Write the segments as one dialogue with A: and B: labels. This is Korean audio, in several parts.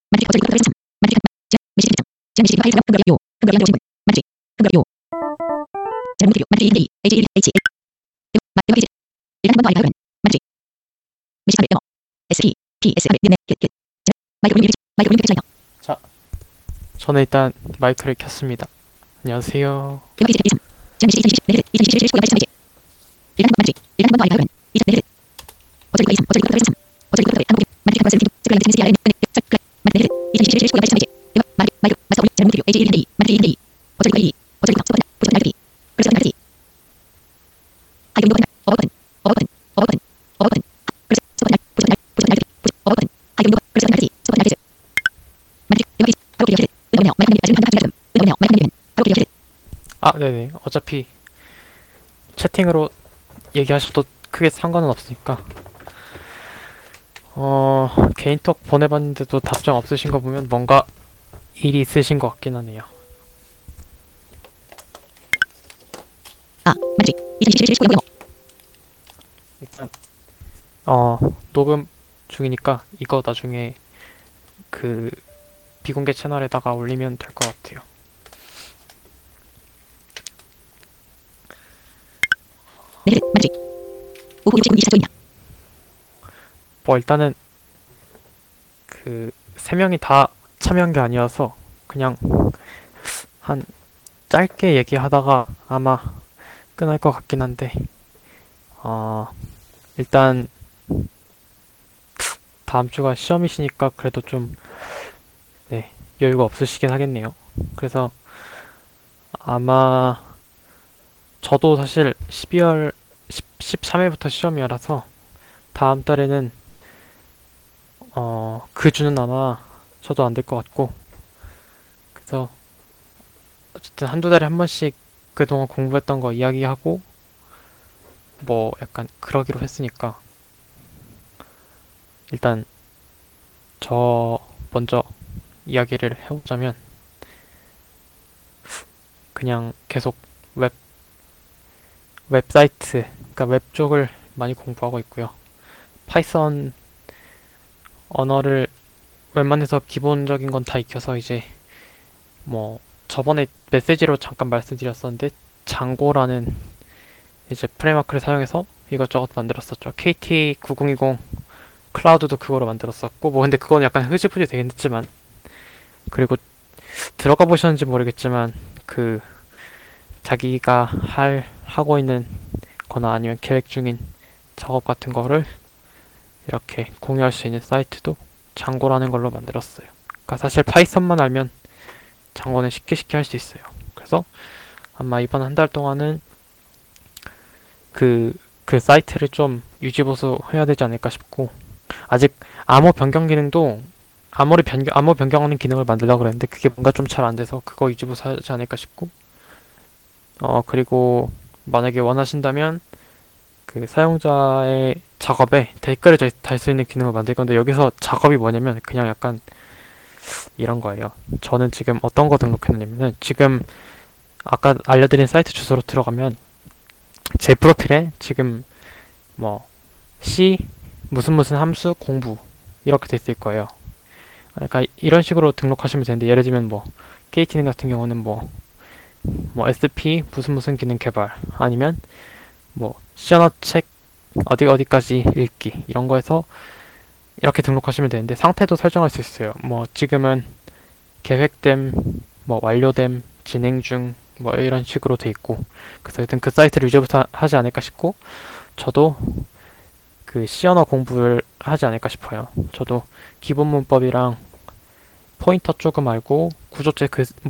A: 자, 저는 일단 마이크를 켰습니다. 안녕하세요. 아, 네네. 어차피 채팅으로 얘기하셔도 크게 상관은 없으니까. 개인톡 보내봤는데도 답장 없으신 거 보면 뭔가 일이 있으신 것 같긴 하네요. 일단, 녹음 중이니까 이거 나중에 그 비공개 채널에다가 올리면 될 것 같아요. 뭐 일단은 그 세 명이 다 참여한 게 아니어서 그냥 한 짧게 얘기하다가 아마 끝날 것 같긴 한데 일단 다음 주가 시험이시니까 그래도 좀 네, 여유가 없으시긴 하겠네요. 그래서 아마 저도 사실 12월 13일부터 시험이라서 다음 달에는 그 주는 아마 저도 안 될 것 같고, 그래서 어쨌든 한두 달에 한 번씩 그동안 공부했던 거 이야기하고 뭐 약간 그러기로 했으니까 일단 저 먼저 이야기를 해보자면 그냥 계속 웹사이트, 그러니까 웹 쪽을 많이 공부하고 있고요. 파이썬 언어를 웬만해서 기본적인 건 다 익혀서 이제 뭐 저번에 메시지로 잠깐 말씀드렸었는데 장고라는 이제 프레임워크를 사용해서 이것저것 만들었었죠. KT9020 클라우드도 그거로 만들었었고 뭐 근데 그건 약간 흐지부지 되긴 했지만, 그리고 들어가 보셨는지 모르겠지만 그 자기가 하고 있는 거나 아니면 계획 중인 작업 같은 거를 이렇게 공유할 수 있는 사이트도 장고라는 걸로 만들었어요. 그러니까 사실 파이썬만 알면 장고는 쉽게 할 수 있어요. 그래서 아마 이번 한 달 동안은 그 사이트를 좀 유지보수 해야 되지 않을까 싶고, 아직 암호 변경 기능도 암호 변경하는 기능을 만들려고 그랬는데 그게 뭔가 좀 잘 안 돼서 그거 유지보수 하지 않을까 싶고, 그리고 만약에 원하신다면 그 사용자의 작업에 댓글을 달 수 있는 기능을 만들 건데, 여기서 작업이 뭐냐면 그냥 약간 이런 거예요. 저는 지금 어떤 거 등록했냐면은 지금 아까 알려드린 사이트 주소로 들어가면 제 프로필에 지금 뭐 C 무슨 함수 공부 이렇게 돼 있을 거예요. 그러니까 이런 식으로 등록하시면 되는데, 예를 들면 뭐 KT는 같은 경우는 뭐 SP 무슨 기능 개발, 아니면 뭐 시언어 책 어디까지 읽기, 이런 거에서 이렇게 등록하시면 되는데 상태도 설정할 수 있어요. 뭐 지금은 계획됨, 뭐 완료됨, 진행 중, 뭐 이런 식으로 돼 있고, 그래서 일단 그 사이트를 유지부터 하지 않을까 싶고, 저도 그 C언어 공부를 하지 않을까 싶어요. 저도 기본 문법이랑 포인터 조금 알고, 구조체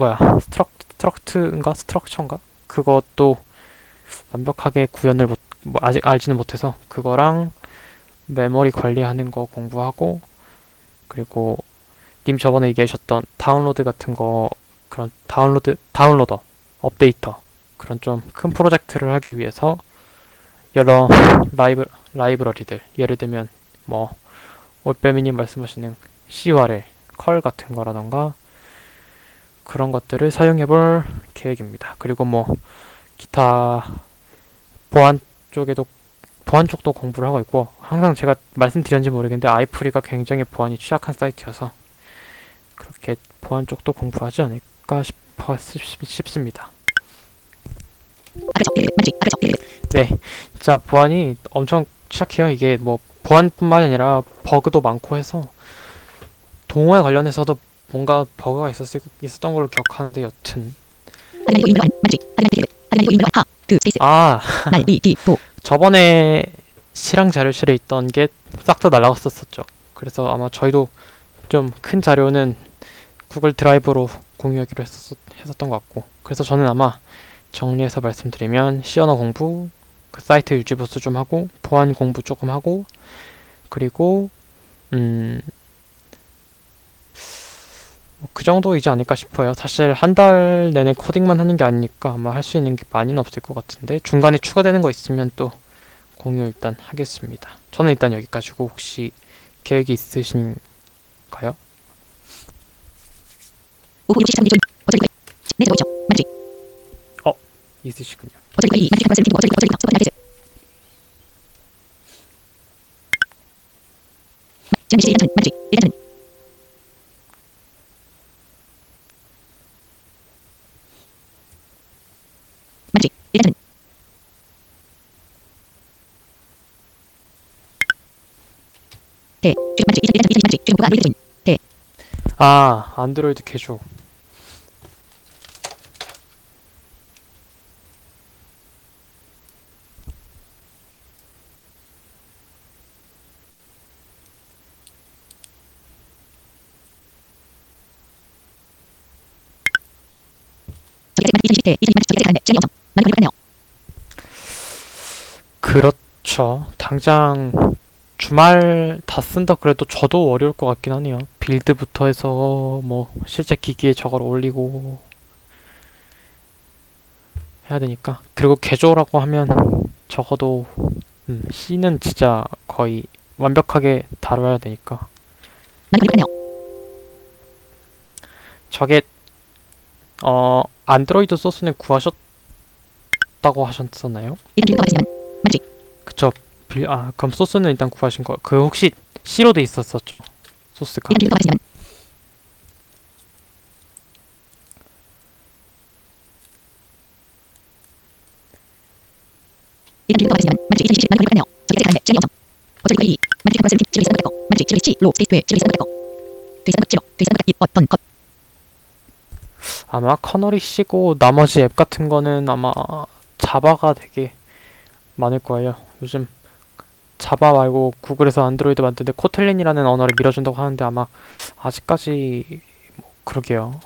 A: 스트럭처인가? 그것도 완벽하게 구현을 아직 알지는 못해서 그거랑 메모리 관리하는 거 공부하고, 그리고 님 저번에 얘기하셨던 다운로드 같은 거, 그런 다운로더, 업데이터, 그런 좀 큰 프로젝트를 하기 위해서 여러 라이브러리들, 예를 들면 뭐 올빼미님 말씀하시는 CURL, 컬 같은 거라던가 그런 것들을 사용해 볼 계획입니다. 그리고 뭐 기타 보안 쪽도 공부를 하고 있고, 항상 제가 말씀드렸는지 모르겠는데 아이프리가 굉장히 보안이 취약한 사이트여서 그렇게 보안 쪽도 공부하지 않을까 싶습니다. 네, 진짜 보안이 엄청 취약해요. 이게 뭐 보안뿐만 아니라 버그도 많고 해서 동호회 관련해서도 뭔가 버그가 있었던 걸로 기억하는데 여튼 아 저번에 실황 자료실에 있던 게 싹 다 날아갔었죠. 그래서 아마 저희도 좀 큰 자료는 구글 드라이브로 공유하기로 했었던 것 같고, 그래서 저는 아마 정리해서 말씀드리면 C 언어 공부, 그 사이트 유지 보수 좀 하고, 보안 공부 조금 하고, 그리고 그 정도이지 않을까 싶어요. 사실 한 달 내내 코딩만 하는 게 아니니까 아마 할 수 있는 게 많이는 없을 것 같은데, 중간에 추가되는 거 있으면 또 공유 일단 하겠습니다. 저는 일단 여기까지고, 혹시 계획이 있으신가요? 있으시군요. 아, 안드로이드 개조. 그렇죠. 당장 주말 다 쓴다 그래도 저도 어려울 것 같긴 하네요. 빌드부터 해서 뭐 실제 기기에 저걸 올리고 해야 되니까. 그리고 개조라고 하면 적어도 C는 진짜 거의 완벽하게 다뤄야 되니까. 저게 안드로이드 소스는 구하셨다고 하셨었나요? 그쵸. 그럼 소스는 일단 구하신 거. 그 혹시 C로 돼 있었었죠? 소스가. 아마 커널이 C고 나머지 앱 같은 거는 아마 자바가 되게 많을 거예요. 요즘 자바 말고 구글에서 안드로이드 만드는데 코틀린이라는 언어를 밀어준다고 하는데 아마 아직까지 뭐 그러게요.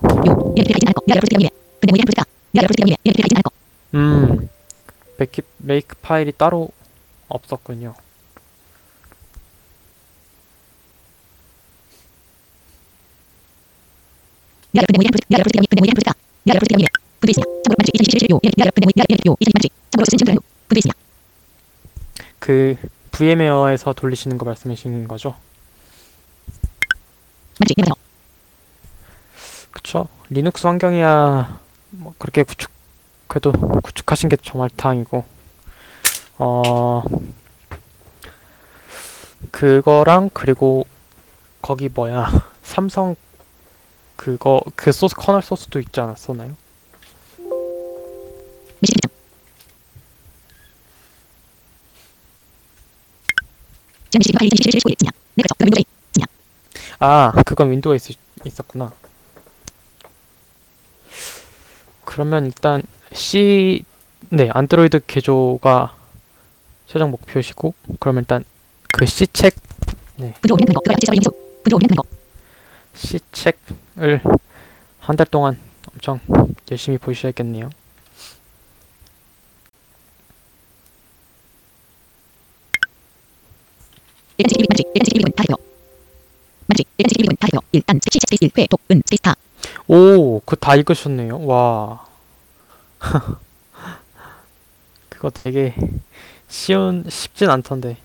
A: 메이크 파일이 따로 없었군요. 그 VM웨어에서 돌리시는 거 말씀이신 거죠? 그쵸? 리눅스 환경이야 뭐 그렇게 그래도 구축하신 게 정말 다행이고, 그거랑 그리고 거기 뭐야 삼성 그거 그 소스 커널 소스도 있지 않았었나요? 아, 그건 윈도우에 있었구나. 그러면 일단 네, 안드로이드 개조가 최종 목표시고, 그러면 일단 그 C책을 한 달 동안 엄청 열심히 보셔야겠네요. 오, 그거 다 읽으셨네요. 와. 그거 되게 쉽진 않던데.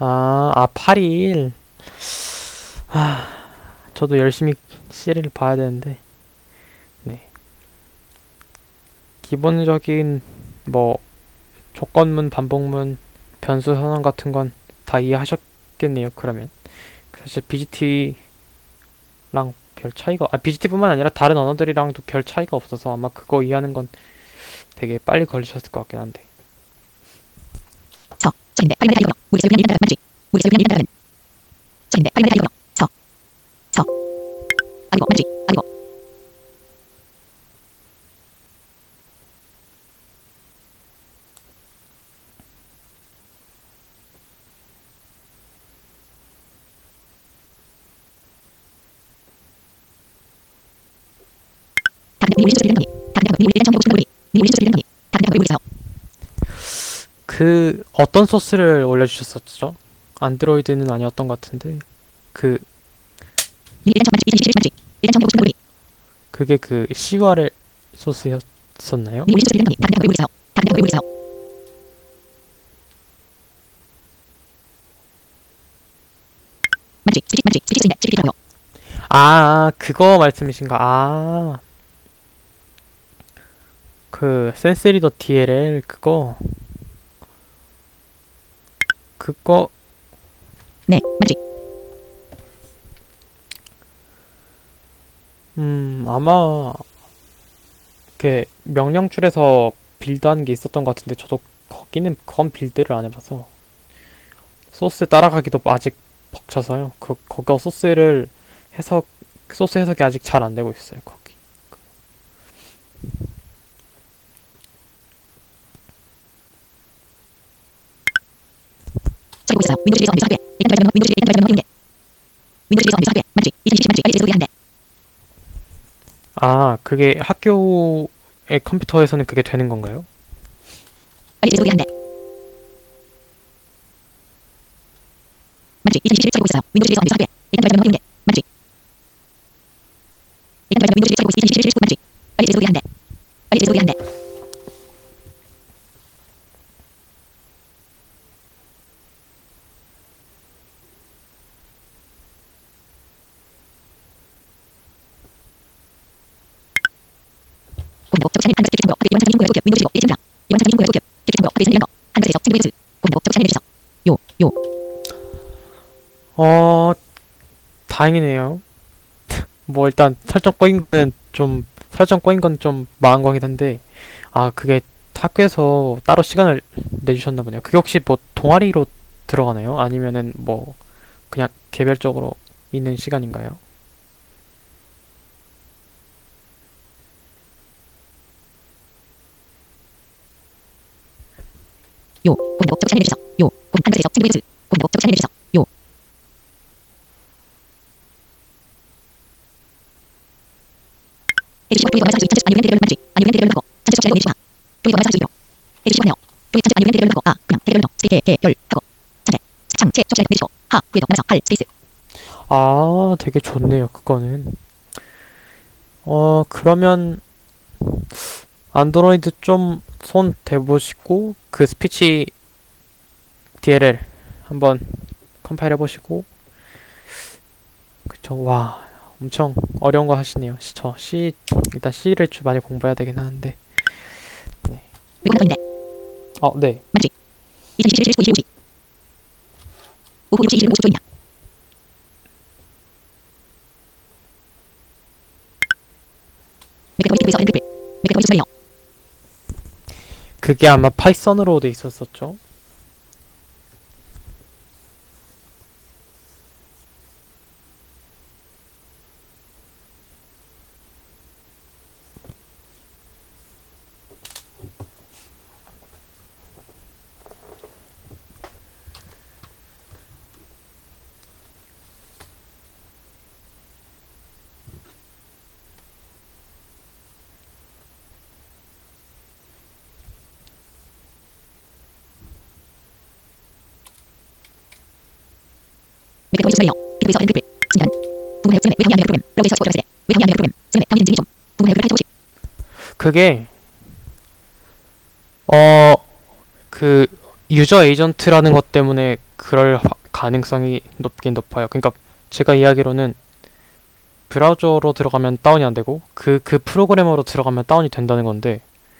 A: 아, 8일. 아, 저도 열심히 C를 봐야 되는데, 네. 기본적인, 뭐, 조건문, 반복문, 변수 선언 같은 건 다 이해하셨겠네요, 그러면. 사실 BGT랑 별 차이가, BGT뿐만 아니라 다른 언어들이랑도 별 차이가 없어서 아마 그거 이해하는 건 되게 빨리 걸리셨을 것 같긴 한데.
B: 저인데 8일에 달리고요. 우리 세우면 이른다는 맞지? 우리 세우면 이른다는 저인데 8일에 달리고요. 아니고 맞지? 아니고 다른 데 우리 수술 이르는 거니? 다른 데 우리 일단 정보고 싶은 거니? 우리 수술 이르는 거니? 다른 데 우리 있어요.
A: 그, 어떤 소스를 올려주셨었죠? 안드로이드는 아니었던 것 같은데, 그,
B: 일단 정 맞지? 맞지? 일단 정보고 싶은 거니?
A: 그게 그 CURL 소스였었나요?
B: 우리 수술 이르는 거니? 다른 데 우리 있어요. 다른 데 우리 있어요. 맞지? 스피치인데 스피치라고요.
A: 그거 말씀이신가? 그, 센스리더 DLL, 그거,
B: 네, 맞지?
A: 아마, 그, 명령줄에서 빌드하는 게 있었던 것 같은데, 저도 그건 빌드를 안 해봐서, 소스 따라가기도 아직 벅차서요. 그거 소스 해석이 아직 잘 안 되고 있어요, 거기.
B: 저리고 있어요. 윈도우즈에서 언제 사업해? 일단 결정 윈도우즈에서 사업해. 윈도우즈에서 언제 사업해? 맞지? 2020 맞지? 빨리 제대로 해야 한대.
A: 그게 학교의 컴퓨터에서는 그게 되는 건가요?
B: 빨리 제대로 해야 한대. 맞지? 2021 저리고 있어요. 윈도우즈에서 언제 사업해? 일단 결정 맞지? 일단 결정 윈도우즈 저리고 2021 맞지? 빨리 제대로 해야 한대. 빨리 제대로 해야 한대. 목적 채널 한 가지 정보 업데이트 영상 인구의 고급 윈도우즈 예전이다. 영상 인구의 고급 정보 업데이트 이런 거한 가지에서 친구 윈도우즈 목적 채널 주소 요
A: 어, 다행이네요. 뭐 일단 설정 꼬인 건 좀 망한 거긴 한데, 그게 학교에서 따로 시간을 내주셨나 보네요. 그게 혹시 뭐 동아리로 들어가나요? 아니면은 뭐 그냥 개별적으로 있는 시간인가요?
B: 목적 채널 주소 한 가지에서 친구 윈도우즈 목적 채널 주소 에디션 프리더 마사지 찬스 아니면 대결 맞지? 아니면 대결 하고 찬스 적시라고 내주마 프리더 마사지 요 에디션 네요 프리 찬스 아니면 대결 하고 그냥 대결 하고 찬스 창체 적시라고 내주고 프리더 마사 할 스페이스
A: 되게 좋네요, 그거는. 그러면 안드로이드 좀 손 대보시고 그 스피치 DLL 한번 컴파일 해보시고 그쵸. 와, 엄청 어려운 거 하시네요. 일단 C를 좀 많이 공부해야 되긴 하는데. 네.
B: 이거 하나 더 있네
A: 네.
B: 맞지? 2021 19 25 오후 6시 25초입니다 메가더이트에서 엔드플 메가더이트 수사예요
A: 그게 아마 파이썬으로 돼 있었었죠.
B: 메가더이트 수사예요 에디에서 엔드플 순간 부분의 역전에 외형이 아니라 프로그램 러브에서 스포츠 세대 외형이 아니라 프로그램 수행에 당연 인증이 좀 부분의 역을 파헤쳐보시
A: 그게 그 유저 에이전트라는 것 때문에 그럴 가능성이 높긴 높아요. 그러니까 제가 이야기로는 브라우저로 들어가면 다운이 안 되고 그 프로그래머로 들어가면 다운이 된다는 건데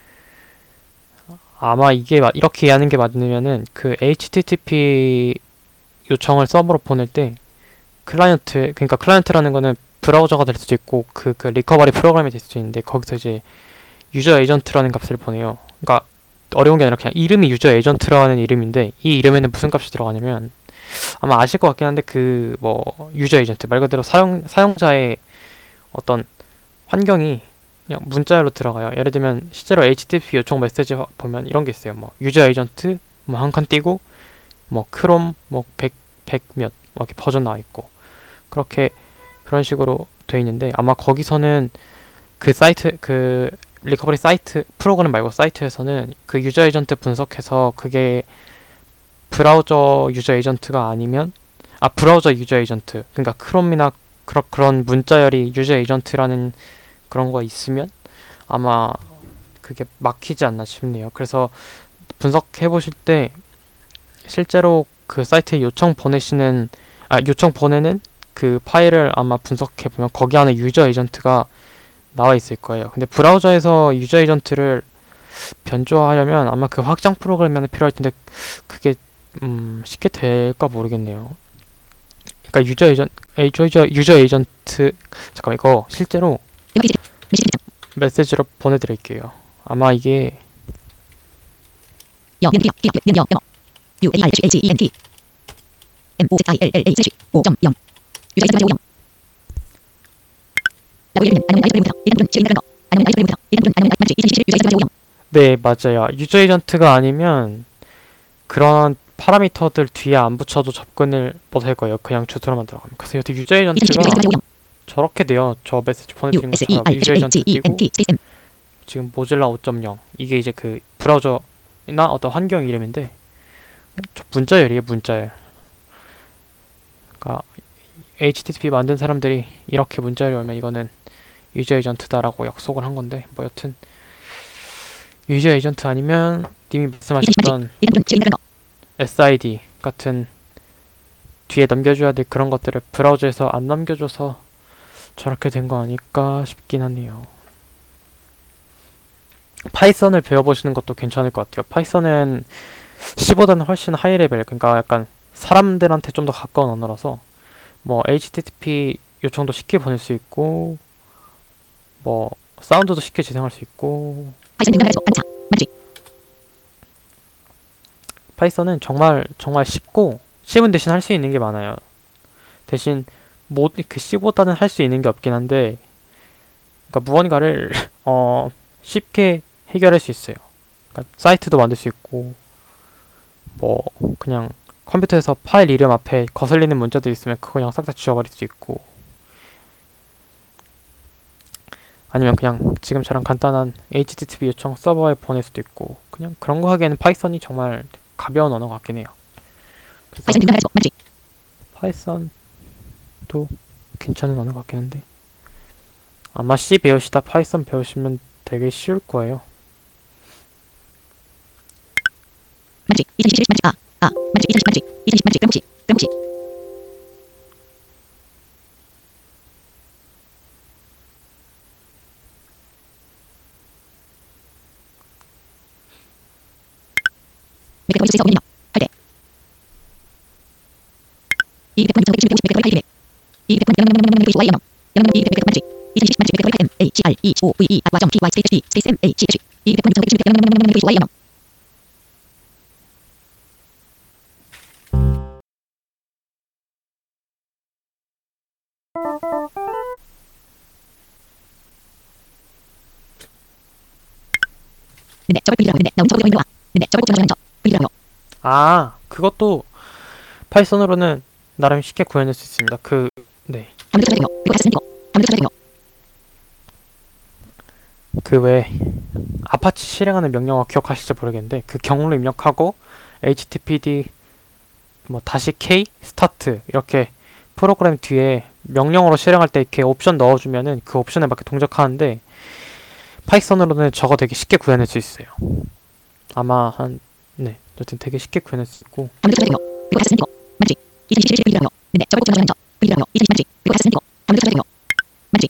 A: 아마 이게 이렇게 이해하는 게 맞으면은 그 HTTP 요청을 서버로 보낼 때 클라이언트 그러니까 클라이언트라는 거는 브라우저가 될 수도 있고 그 리커버리 프로그램이 될 수도 있는데 거기서 이제 유저 에이전트라는 값을 보내요. 그러니까 어려운 게 아니라 그냥 이름이 유저 에이전트라는 이름인데 이 이름에는 무슨 값이 들어가냐면 아마 아실 것 같긴 한데 그 뭐 유저 에이전트 말 그대로 사용자의 어떤 환경이 그냥 문자열로 들어가요. 예를 들면 실제로 HTTP 요청 메시지 보면 이런 게 있어요. 뭐 유저 에이전트 뭐 한 칸 띄고 뭐 크롬 뭐 100 몇 뭐 이렇게 버전 나와 있고 그렇게 그런 식으로 돼 있는데 아마 거기서는 그 사이트 그 리커버리 사이트 프로그램 말고 사이트에서는 그 유저 에이전트 분석해서 그게 브라우저 유저 에이전트가 아니면 브라우저 유저 에이전트 그러니까 크롬이나 그런 문자열이 유저 에이전트라는 그런 거 있으면 아마 그게 막히지 않나 싶네요. 그래서 분석해 보실 때 실제로 그 사이트에 요청 보내는 그 파일을 아마 분석해 보면 거기 안에 유저 에이전트가 나와 있을 거예요. 근데 브라우저에서 유저 에이전트를 변조하려면 아마 그 확장 프로그램이 필요할 텐데 그게 쉽게 될까 모르겠네요. 그러니까 유저 에이전트 잠깐만 이거 실제로 메시지로 보내드릴게요. 아마 이게 네 맞아요. 유저 에이전트가 아니면 그런 파라미터들 뒤에 안 붙여도 접근을 못할 거예요. 그냥 주소로만 들어가면. 그래서 여기 유저 에이전트가 저렇게 돼요. 저 메시지 보내드린 것처럼 유저 에이전트 띄고 지금 모질라 5.0 이게 이제 그 브라우저나 어떤 환경 이름인데 문자열이에요. 문자열. 그러니까 HTTP 만든 사람들이 이렇게 문자열이 오면 이거는 유저 에이전트다라고 약속을 한 건데 뭐 여튼 유저 에이전트 아니면 님이 말씀하셨던 SID 같은 뒤에 넘겨줘야 될 그런 것들을 브라우저에서 안 넘겨줘서 저렇게 된 거 아닐까 싶긴 하네요. 파이썬을 배워보시는 것도 괜찮을 것 같아요. 파이썬은 C보다는 훨씬 하이 레벨, 그러니까 약간 사람들한테 좀 더 가까운 언어라서 뭐 HTTP 요청도 쉽게 보낼 수 있고 뭐 사운드도 쉽게 재생할 수 있고 파이썬은 정말 쉽고 C문 대신 할 수 있는 게 많아요. 대신 그 C보다는 할 수 있는 게 없긴 한데 그러니까 무언가를 쉽게 해결할 수 있어요. 그러니까 사이트도 만들 수 있고 뭐 그냥 컴퓨터에서 파일 이름 앞에 거슬리는 문자들 있으면 그거 그냥 싹 다 지워버릴 수 있고 아니면 그냥 지금처럼 간단한 HTTP 요청 서버에 보낼 수도 있고 그냥 그런 거 하기에는 파이썬이 정말 가벼운 언어 같긴 해요. 파이썬도 괜찮은 언어 같긴 한데 아마 C 배우시다 파이썬 배우시면 되게 쉬울 거예요. 그것도 파이썬으로는 나름 쉽게 구현할 수 있습니다. 그 외 아파치 실행하는 명령어 기억하실지 모르겠는데 그 경로 입력하고 httpd 뭐 -k 스타트 이렇게 프로그램 뒤에 명령어로 실행할 때 이렇게 옵션 넣어주면은 그 옵션에 맞게 동작하는데 파이썬으로는 저거 되게 쉽게 구현할 수 있어요. 아마 여튼 되게 쉽게 구현할 수 있고
B: 2027 분위기라고요. 근데 저걸 꼭 지나가면서 분위기라고요. 2020 만지. 그리고 다시 생기고 다음부터 찾아주세요. 만지.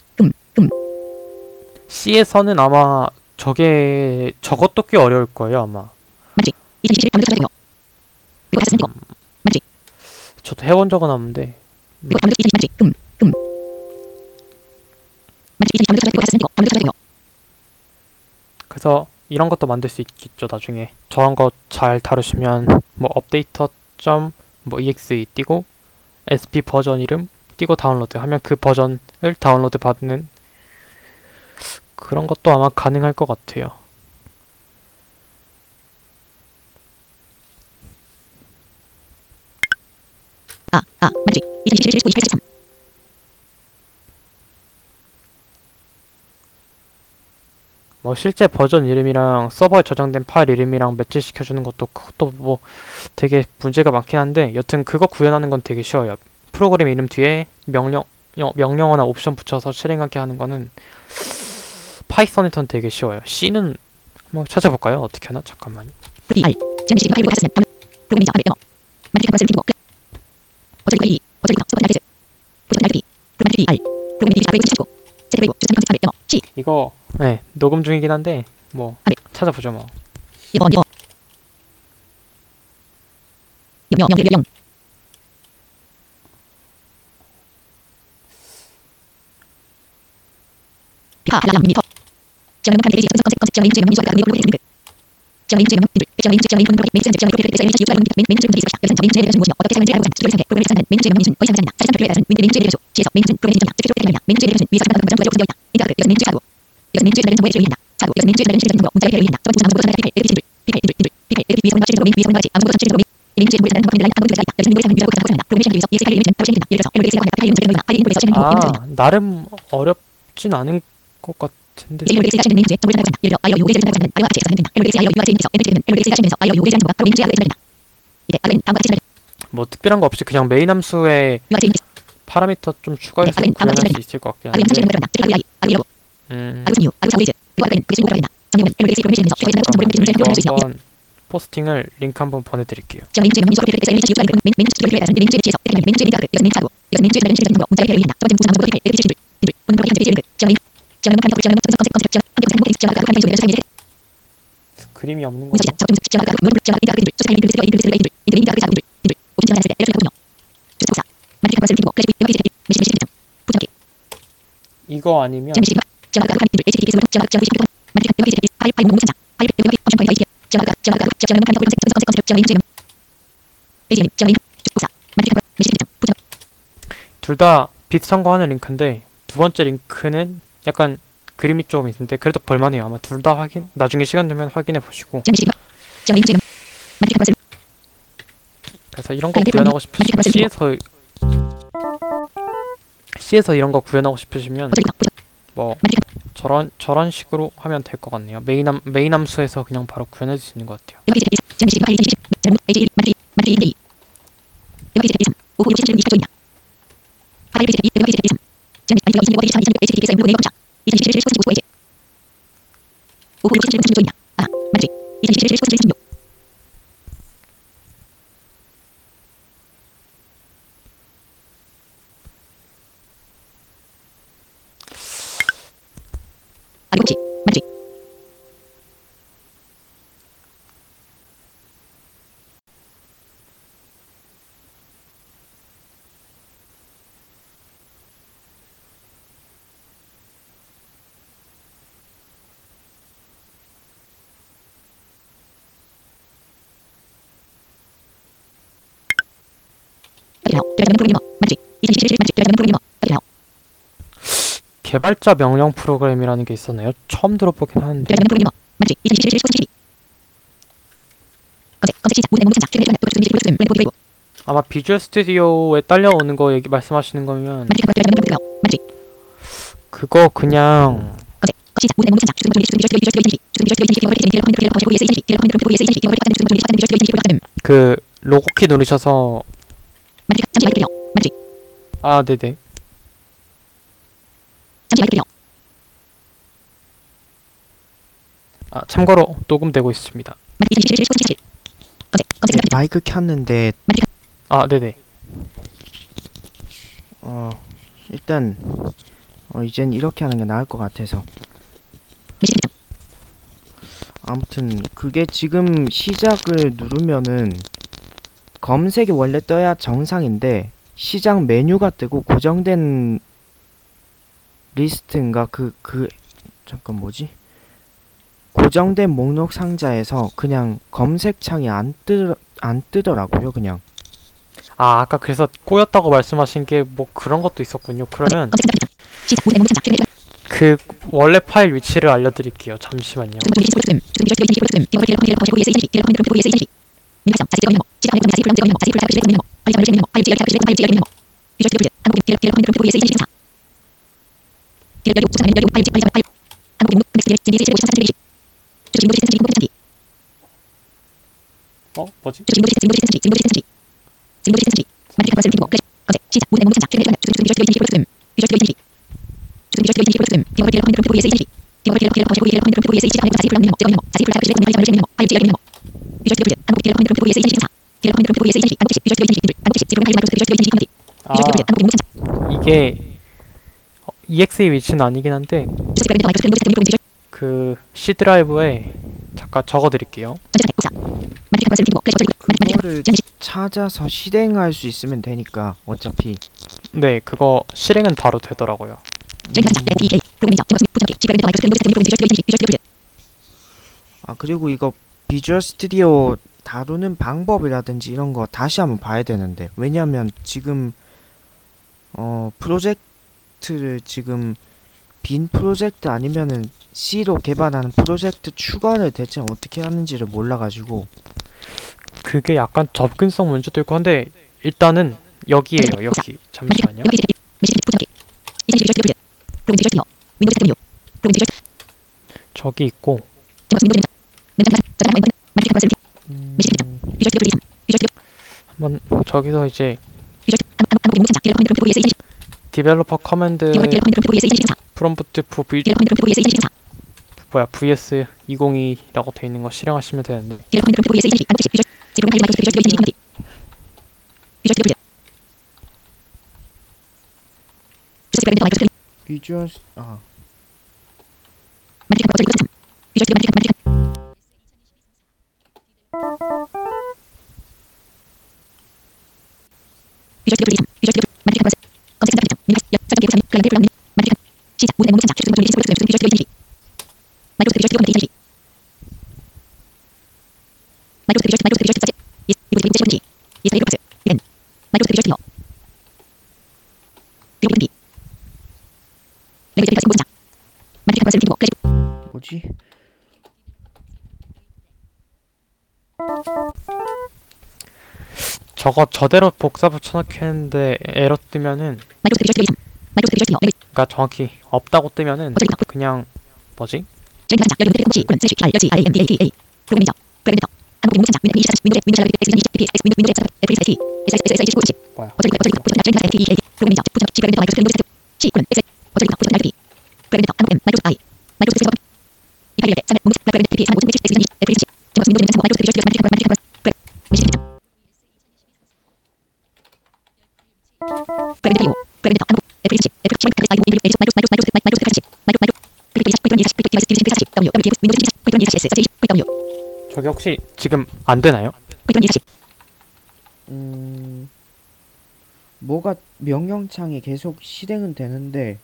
A: C에서는 아마 저것도 꽤 어려울 거예요, 아마.
B: 만지. 2027 다음부터 찾아주세요. 그리고 다시 생기고 만지.
A: 저도 해본 적은 없는데.
B: 그리고 다음부터 20 만지. 만지. 20 다음부터 찾아주세요. 그리고 다시 생기고 다음부터 찾아주세요.
A: 그래서 이런 것도 만들 수 있겠죠, 나중에. 저런 거 잘 다루시면 뭐 업데이터 점 뭐 exe 띄고 sp 버전 이름 띄고 다운로드 하면 그 버전을 다운로드 받는 그런 것도 아마 가능할 것 같아요.
B: 만지. 2027 19 28 73.
A: 뭐 실제 버전 이름이랑 서버에 저장된 파일 이름이랑 매치시켜주는 그것도 뭐 되게 문제가 많긴 한데 여튼 그거 구현하는 건 되게 쉬워요. 프로그램 이름 뒤에 명령어나 옵션 붙여서 실행하게 하는 거는 파이썬에선 되게 쉬워요. C는 한번 찾아볼까요? 어떻게 하나? 잠깐만요.
B: R. 지금 시기 파일을 받았으면 프로그램 이자 영어. 만지 컨버스 생기고 어쩌리 서버 날개즈. 보시면 날개비. 프로그램 R. 프로그램 이자 브레이크 찾고 세트 브레이크 주선 컨셉 영어. C.
A: 이거 네 녹음 중이긴 한데 뭐
B: 네.
A: 찾아보죠 뭐.
B: 이번 영. 라람 미터. 지원은 칸 레이지 컨셉 지원 인증 명령과 그리고 블로그 링크. 지원 인증 명령 지원 인증 프로그램 메이스 지원 프로그램 메이스 유저 인증 메인 중 디스크샷 여기서 메인 중 무엇이며 어떻게 사용되는지 알고 있는 프로그램 상태 메인 중 명령 거의 상장이다. 사실상 프로그램에 따른 메인 중 레벨 시에서 메인 중 프로그램 인증 특수 프로그램이냐 메인 중 레벨 위에서 상담 검정 구조로 되어 있다. 인터넷 여기서 메인 중 사고 여기서 메인 중 레벨 정보에 주의한다. 사고 여기서 메인 중 레벨 실전 정보 문자의 배를 이해한다. 저번 구상 아무것도 상대 피팔 LP 위에서 문자 실전 메인 위에서 문자 아무것도 상대 실전 메인 중 정보에 상대 정보 라인 아무것도 있다. 여기서 메인 중 사고 상담 프로그램 위에서 ESK 이름 바로 실행된다. 예를 들어서 LP가 아니라 파일 이름 실행된다. 파일 인도에서 실행된 정보
A: 나름 어렵진 않은 것 같은데.
B: LP가 실행된 메인 중에 정보를 상담한다. 예를 들어 IO 요구에 실행된다. IO 같이 해서 상담된다. LP가 IO URC에서 LP가 실행돼서 IO 요구에 실행된 정보가 바로 메인 중에 실행된다. 이제 다음과 같이
A: 뭐 특별한 거 없이 그냥 메인 함수에
B: URC
A: 파라미터 좀 추가해서
B: 네,
A: 구현할 수 있을 것 같긴
B: 아구
A: 한데.
B: 실행 들어간다. 트리플 아구 아구 뉴 아구 사우이즈 이거 아까 그게 실행을 한다. 정리는 LP가 실행되면서 추가해서 정보를 문제
A: 이거
B: 할수 있습니다.
A: 한번 포스팅을 링크 한번 보내드릴게요.
B: 지원 인증 명령 소리 LP가 LP가 메인 스튜디오에 따른 메인 주에서 메인 주 리더 여기서 메인 사고 여기서 메인 주에 따른 실전 정보 문자의 배를 이해한다. 저번 구상 아무것도 LP 실물 오늘 현재 리드 지원 지원 칸 지원 컨셉 지원 환경 행복 지원 칸 지원 여기서
A: 그림이 없는 거.
B: 문자 적중 지원 물 지원 리더 리드 소셜 리드 리드 리드 리드 리드 사고 리드 오픈 지원 했을 때 LP가 보면 주소사 만지 컨버스 생기고 플래시 여기서 미시 시스템 부정기
A: 이거 아니면
B: 지원 시기 지원 칸 리드 HTTP 지원 지원 지원 시스템 만지 여기서 파일 파일 목록 상자 파일 여기 옵션 파일 지원 지원 칸 컨셉 지원 인증 지원 주소사 만지 미시 시스템 부정
A: 둘 다 비슷한 거 하는 링크인데 두 번째 링크는 약간 그림이 조금 있는데 그래도 볼만해요. 아마 둘 다 나중에 시간 되면 확인해 보시고.
B: 지원 시기 지원 인증 만지 컨버스
A: 그래서 이런 거 구현하고 싶으시면 C에서 이런 거 구현하고 싶으시면 뭐 저런 식으로 하면 될 것 같네요. 메인 함수에서 그냥 바로 구현할 수 있는 것 같아요. 개발자 명령 프로그램이라는 게 있었나요? 처음 들어보긴 하는데. 아마 비주얼 스튜디오에 딸려오는 거 얘기 말씀하시는 거면 그거 그냥 그 로고키 누르셔서 아 네네 아 참고로 녹음되고 있습니다.
C: 네, 마이크 켰는데
A: 아 네네
C: 일단 이젠 이렇게 하는 게 나을 것 같아서.
B: 메시지 등
C: 아무튼 그게 지금 시작을 누르면은 검색이 원래 떠야 정상인데 시작 메뉴가 뜨고 고정된 리스트인가 잠깐 뭐지? 고정된 목록 상자에서 그냥 검색창이 안 뜨더라고요, 그냥.
A: 아, 아까 그래서 꼬였다고 말씀하신 게 뭐 그런 것도 있었군요. 그러면
B: 검색 상자 시작 모든 목록 상자 킬레
A: 그 원래 파일 위치를 알려드릴게요. 잠시만요. 뭐지? 아, 이게 EXE 위치는 아니긴 한데 그 C 드라이브에 잠깐 적어드릴게요.
C: 그거를 찾아서 실행할 수 있으면 되니까 어차피.
A: 네, 그거 실행은 바로 되더라고요.
C: 그리고 이거 비주얼 스튜디오 다루는 방법이라든지 이런 거 다시 한번 봐야 되는데, 왜냐면 지금 프로젝트를 지금 빈 프로젝트 아니면은 C로 개발하는 프로젝트 추가를 대체 어떻게 하는지를 몰라가지고.
A: 그게 약간 접근성 문제도 있고 한데 일단은 여기에요. 여기. 잠시만요. 저기 있고 한번 저기서 이제 디벨로퍼 커맨드 프롬프트 뭐야 vs 202라고 돼 있는 거 실행하시면 되는데
C: 비주얼 뭐지?
A: 저거 저대로 복사 붙여넣기 했는데 에러 뜨면은 그니까 정확히 없다고 뜨면은 그냥 뭐지? 뭐야 저기 혹시 지금 안 되나요?
C: 뭐가 명령창이 계속 실행은 되는데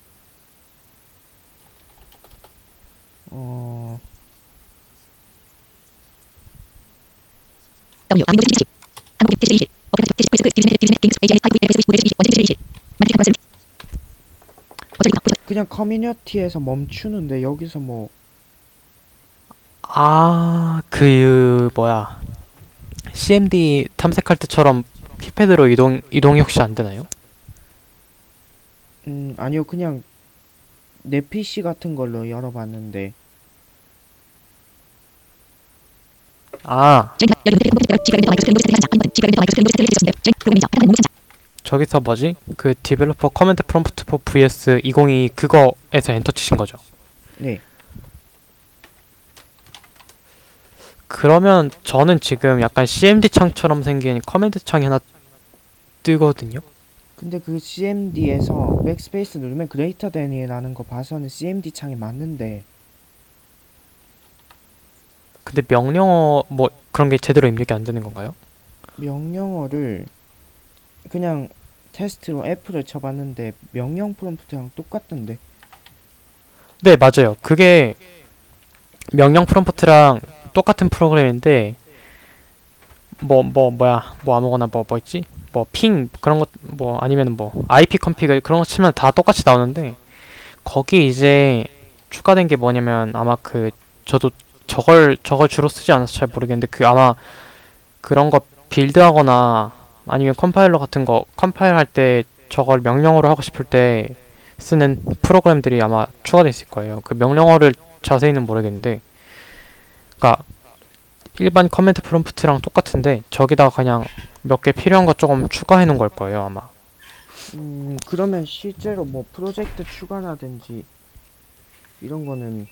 C: 그냥 커뮤니티에서 멈추는데 여기서 뭐
A: 아, 뭐야. CMD 탐색할 때처럼 키패드로 이동이 혹시 안 되나요?
C: 아니요, 그냥 내 PC 같은 걸로 열어봤는데.
A: 아, 저기서 뭐지? 그 디벨로퍼 커맨드 프롬프트 포 vs 202 그거에서 엔터 치신 거죠?
C: 네.
A: 그러면 저는 지금 약간 CMD 창처럼 생긴 커맨드 창이 하나 뜨거든요?
C: 근데 그 CMD에서 백스페이스 누르면 그레이터 댄이라는 거 봐서는 CMD 창이 맞는데
A: 근데 명령어 뭐 그런 게 제대로 입력이 안 되는 건가요?
C: 명령어를 그냥 테스트로 F를 쳐봤는데 명령 프롬프트랑 똑같던데.
A: 네, 맞아요. 그게 명령 프롬프트랑 똑같은 프로그램인데 뭐 아무거나 뭐 있지? 뭐 핑 그런 것 뭐 아니면 뭐 IP 컨피그 그런 거 치면 다 똑같이 나오는데 거기 이제 추가된 게 뭐냐면 아마 그 저도 저걸 주로 쓰지 않아서 잘 모르겠는데 그 아마 그런 거 빌드하거나 아니면 컴파일러 같은 거 컴파일할 때 저걸 명령어로 하고 싶을 때 쓰는 프로그램들이 아마 추가돼 있을 거예요. 그 명령어를 자세히는 모르겠는데 그러니까 일반 커맨드 프롬프트랑 똑같은데 저기다가 그냥 몇 개 필요한 거 조금 추가해 놓은 걸 거예요, 아마.
C: 그러면 실제로 뭐 프로젝트 추가라든지 이런 거는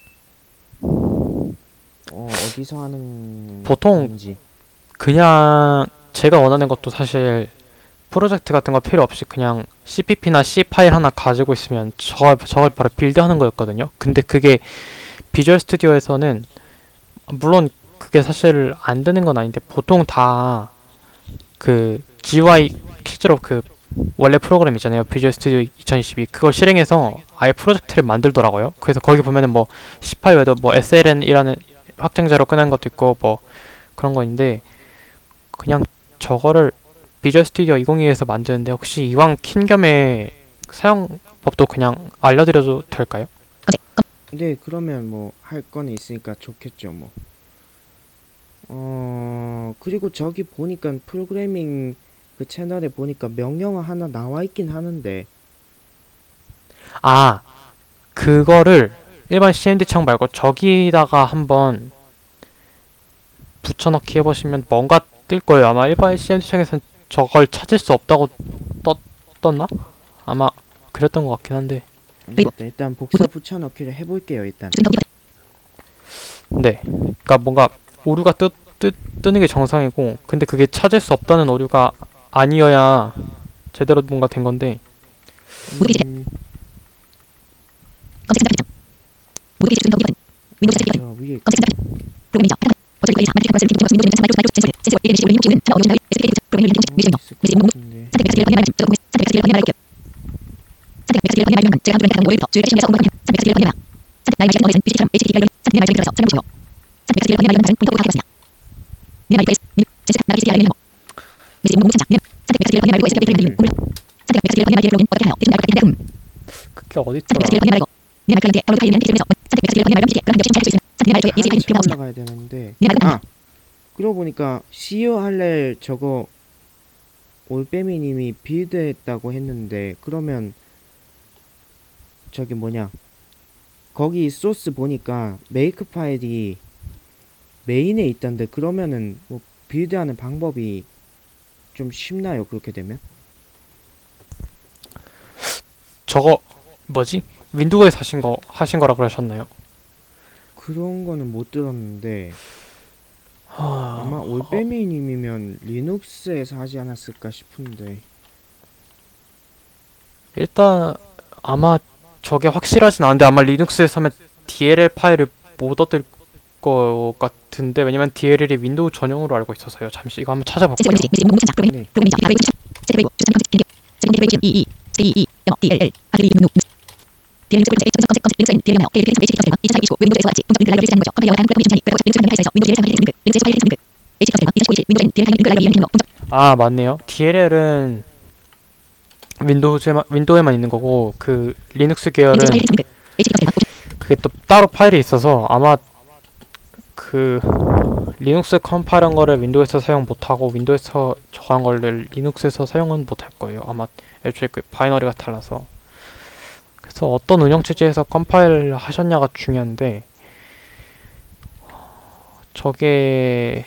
C: 어디서 하는
A: 보통
C: 건지.
A: 그냥 제가 원하는 것도 사실 프로젝트 같은 거 필요 없이 그냥 CPP나 C 파일 하나 가지고 있으면 저걸 바로 빌드하는 거였거든요. 근데 그게 비주얼 스튜디오에서는 물론 그게 사실 안 되는 건 아닌데 보통 다 그 GUI 실제로 그 원래 프로그램 있잖아요. 비주얼 스튜디오 2022 그걸 실행해서 아예 프로젝트를 만들더라고요. 그래서 거기 보면은 뭐 C 파일 외에도 뭐 SLN이라는 확장자로 꺼낸 것도 있고 뭐 그런 거 있는데 그냥 저거를 비주얼 스튜디오 2022에서 만드는데 혹시 이왕 킨 겸에 사용법도 그냥 알려드려도 될까요?
C: 네, 그러면 뭐 할 거는 있으니까 좋겠죠, 뭐. 그리고 저기 보니까 프로그래밍 그 채널에 보니까 명령어 하나 나와 있긴 하는데.
A: 아, 그거를 일반 CMD 창 말고 저기다가 한번 붙여넣기 해보시면 뭔가 뜰 거예요. 아마 일반 CMD 창에서는 저걸 찾을 수 없다고 떴나? 아마 그랬던 것 같긴 한데.
C: 일단 복사 붙여넣기를 해볼게요, 일단.
A: 네. 그러니까 뭔가 오류가 뜨는 게 정상이고, 근데 그게 찾을 수 없다는 오류가 아니어야 제대로 뭔가 된 건데,
C: 음,
B: 검색 상자 모두 페이지 중턱 2번 윈도우 세트
C: 저 위에
B: 검색 상자 프로그램이죠. 버전 파일 만들 것을 윈도우 윈도우 상자 마이크로소프트 센서 센서 ANC 올리는 지우는 차가 어디서 SPK 프로그램을 링크 메시지
C: 있을 것
B: 메시지
C: 같은데.
B: 선택 메시지를 확인하여 말씀 저거 선택 메시지를 확인하여 말할게요. 선택 메시지를 확인하여 말면 제가 한두번에 가는 오류부터 주의를 시험에서 공부하면 선택 메시지를 확인해봐. 선택 나의 말씀 어디든 BC처럼 HTTP 관련 선택 내 말씀을 들어서 설명해주세요. 선택 메시지를 확인하여 말은 문턱으로 가겠습니다. 내 말이 페이스 센스 나기 CRM 메모 메시지 공문 창자 선택 메시지를 확인하여 말고 SPK 프로그램 공문 선택 메시지를 확인하여 로그인 어떻게 하여 이름 나올 것 같은데
A: 그게 어디
B: 선택
A: 있더라?
B: 메시지를 확인하여 말고 내 말 클리언트에 업로드 파일이면 PC에서 선택 메시지를 확인하여 말면 PC에 그럼 역시 찾을 수 있으면 선택 내 말조에 이지 파일 필요가 없습니다.
C: 올라가야 되는데.
B: 내 말은
C: 아, 그러고 보니까 CEO 할래 저거 올빼미님이 빌드했다고 했는데 그러면 저기 뭐냐 거기 소스 보니까 메이크 파일이 메인에 있던데 그러면은 뭐 빌드하는 방법이 좀 쉽나요? 그렇게 되면?
A: 저거 뭐지? 윈도우에서 하신 거라 그러셨나요?
C: 그런 거는 못 들었는데
A: 하...
C: 아마 올빼미님이면 리눅스에서 하지 않았을까 싶은데.
A: 일단 아마 저게 확실하진 않은데 아마 리눅스에서 하면 DLL 파일을 못 얻을 것 같은데 왜냐면 DLL이 윈도우 전용으로 알고 있어서요. 잠시 이거 한번 찾아볼게요.
B: 메시지 메시지 공문 창자 프로그램
C: 네.
B: 프로그램이죠. 바로 추천 세트 그리고 주선 검색 길게 세트 그리고 EE CEE 영어 DLL 아들이 누누 DLL 스 H 검색 검색 링크 사인 DLL 영어 DLL H 검색 2025 윈도우에서 왔지 공적 링크 라이브러리 세트하는 거죠. 컴퓨터 영어 다른 프로그램 신청이 그리고 링크 설명할 수 있어 윈도우 DLL 상태 링크 링크 파일 링크 H 검색 2025 윈도우 DLL 링크 라이브러리 링크 공적
A: 아, 맞네요. DLL은 윈도우에만 있는 거고 그 리눅스 계열은
B: 링크 파일 링크 H 검색
A: 그게 또 따로 파일이 있어서 아마 그 리눅스 컴파일한 거를 윈도우에서 사용 못하고 윈도우에서 저장한 거를 리눅스에서 사용은 못할 거예요. 아마 애초에 그 바이너리가 달라서. 그래서 어떤 운영체제에서 컴파일 하셨냐가 중요한데 저게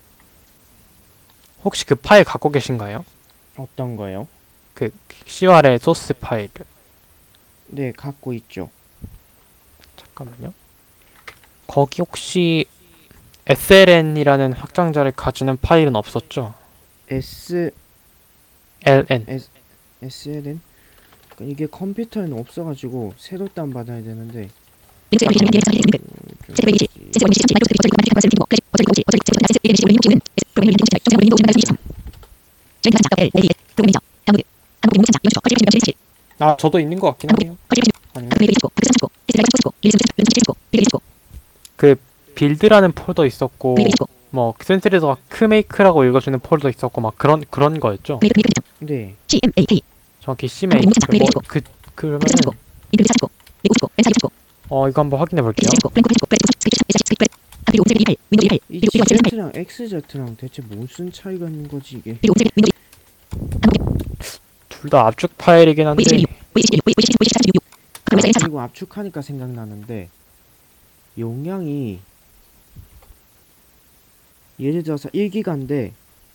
A: 혹시 그 파일 갖고 계신가요?
C: 어떤 거요?
A: 그 CUR의 소스 파일.
C: 네, 갖고 있죠.
A: 잠깐만요. 거기 혹시 SLN이라는 확장자를 가지는 파일은 없었죠?
C: S
A: LN.
C: SLN? 그러니까 이게 컴퓨터에는 없어가지고 새로 다운받아야 되는데
B: 리눅스 애플리케이션 앱 사이트 등급
C: 좀
B: 세트 페이지 세트 원인 시스템 마이크로소프트 어쩌리 마이크로소프트 마이크로소프트 클래식 어쩌리 고지 어쩌리 세트 나이스 ANC 올린 혹시 프로그램 링크 정책 정책 올린 혹시 나이스 23 저희 기사 작업 LLDS 프로그램이죠 다운로드 한국 링크 작업 연수거 컬티베이션 명시 47
A: 아, 저도 있는 것 같긴 하네요.
B: 컬티베이션
A: 아니면
B: 다크 메이드 39 다크 39 디스라이브 39 릴리즈 39 연수 79
A: 그 빌드라는 폴더 있었고
B: 메이드 29
A: 뭐 센스에서 크메이크라고 읽어주는 폴더 있었고 막 그런 거였죠.
B: 메이드 메이드
C: 네.
B: CMAK
A: 정확히 CMake 뭐그 그러면은
B: 다크 39 인터뷰 49 메이드 59 엔사 69
A: 이거 한번 확인해 볼게요.
B: 69 플랭크 69 블랙 90 스크립트 스크립트 아필 5 28 윈도우 28
C: 이
B: 그리고 이거 제일
C: Z랑 XZ랑 대체 무슨 차이가 있는 거지 이게?
B: 그리고 5 윈도우
A: 둘 다 압축 파일이긴 한데
B: V16 V16 V16 V16 66 그러면서 엔사
C: 그리고 압축하니까 생각나는데 용량이 예를 들어서 1기가인데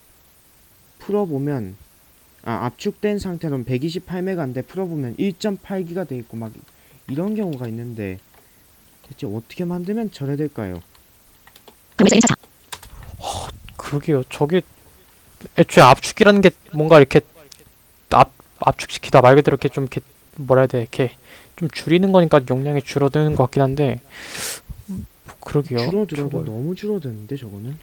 C: 풀어보면 압축된 상태로는 128메가인데 풀어보면 1.8기가 돼 있고 막 이런 경우가 있는데 대체 어떻게 만들면 저래 될까요?
B: 그러면서 엔사 4
A: 그러게요. 저게 애초에 압축이라는 게 뭔가 이렇게 압축시키다 말 그대로 이렇게 좀 이렇게 뭐라 해야 돼 이렇게 좀 줄이는 거니까 용량이 줄어드는 것 같긴 한데 그러게요.
C: 줄어들어도
A: 저걸-
C: 너무 줄어드는데 저거는?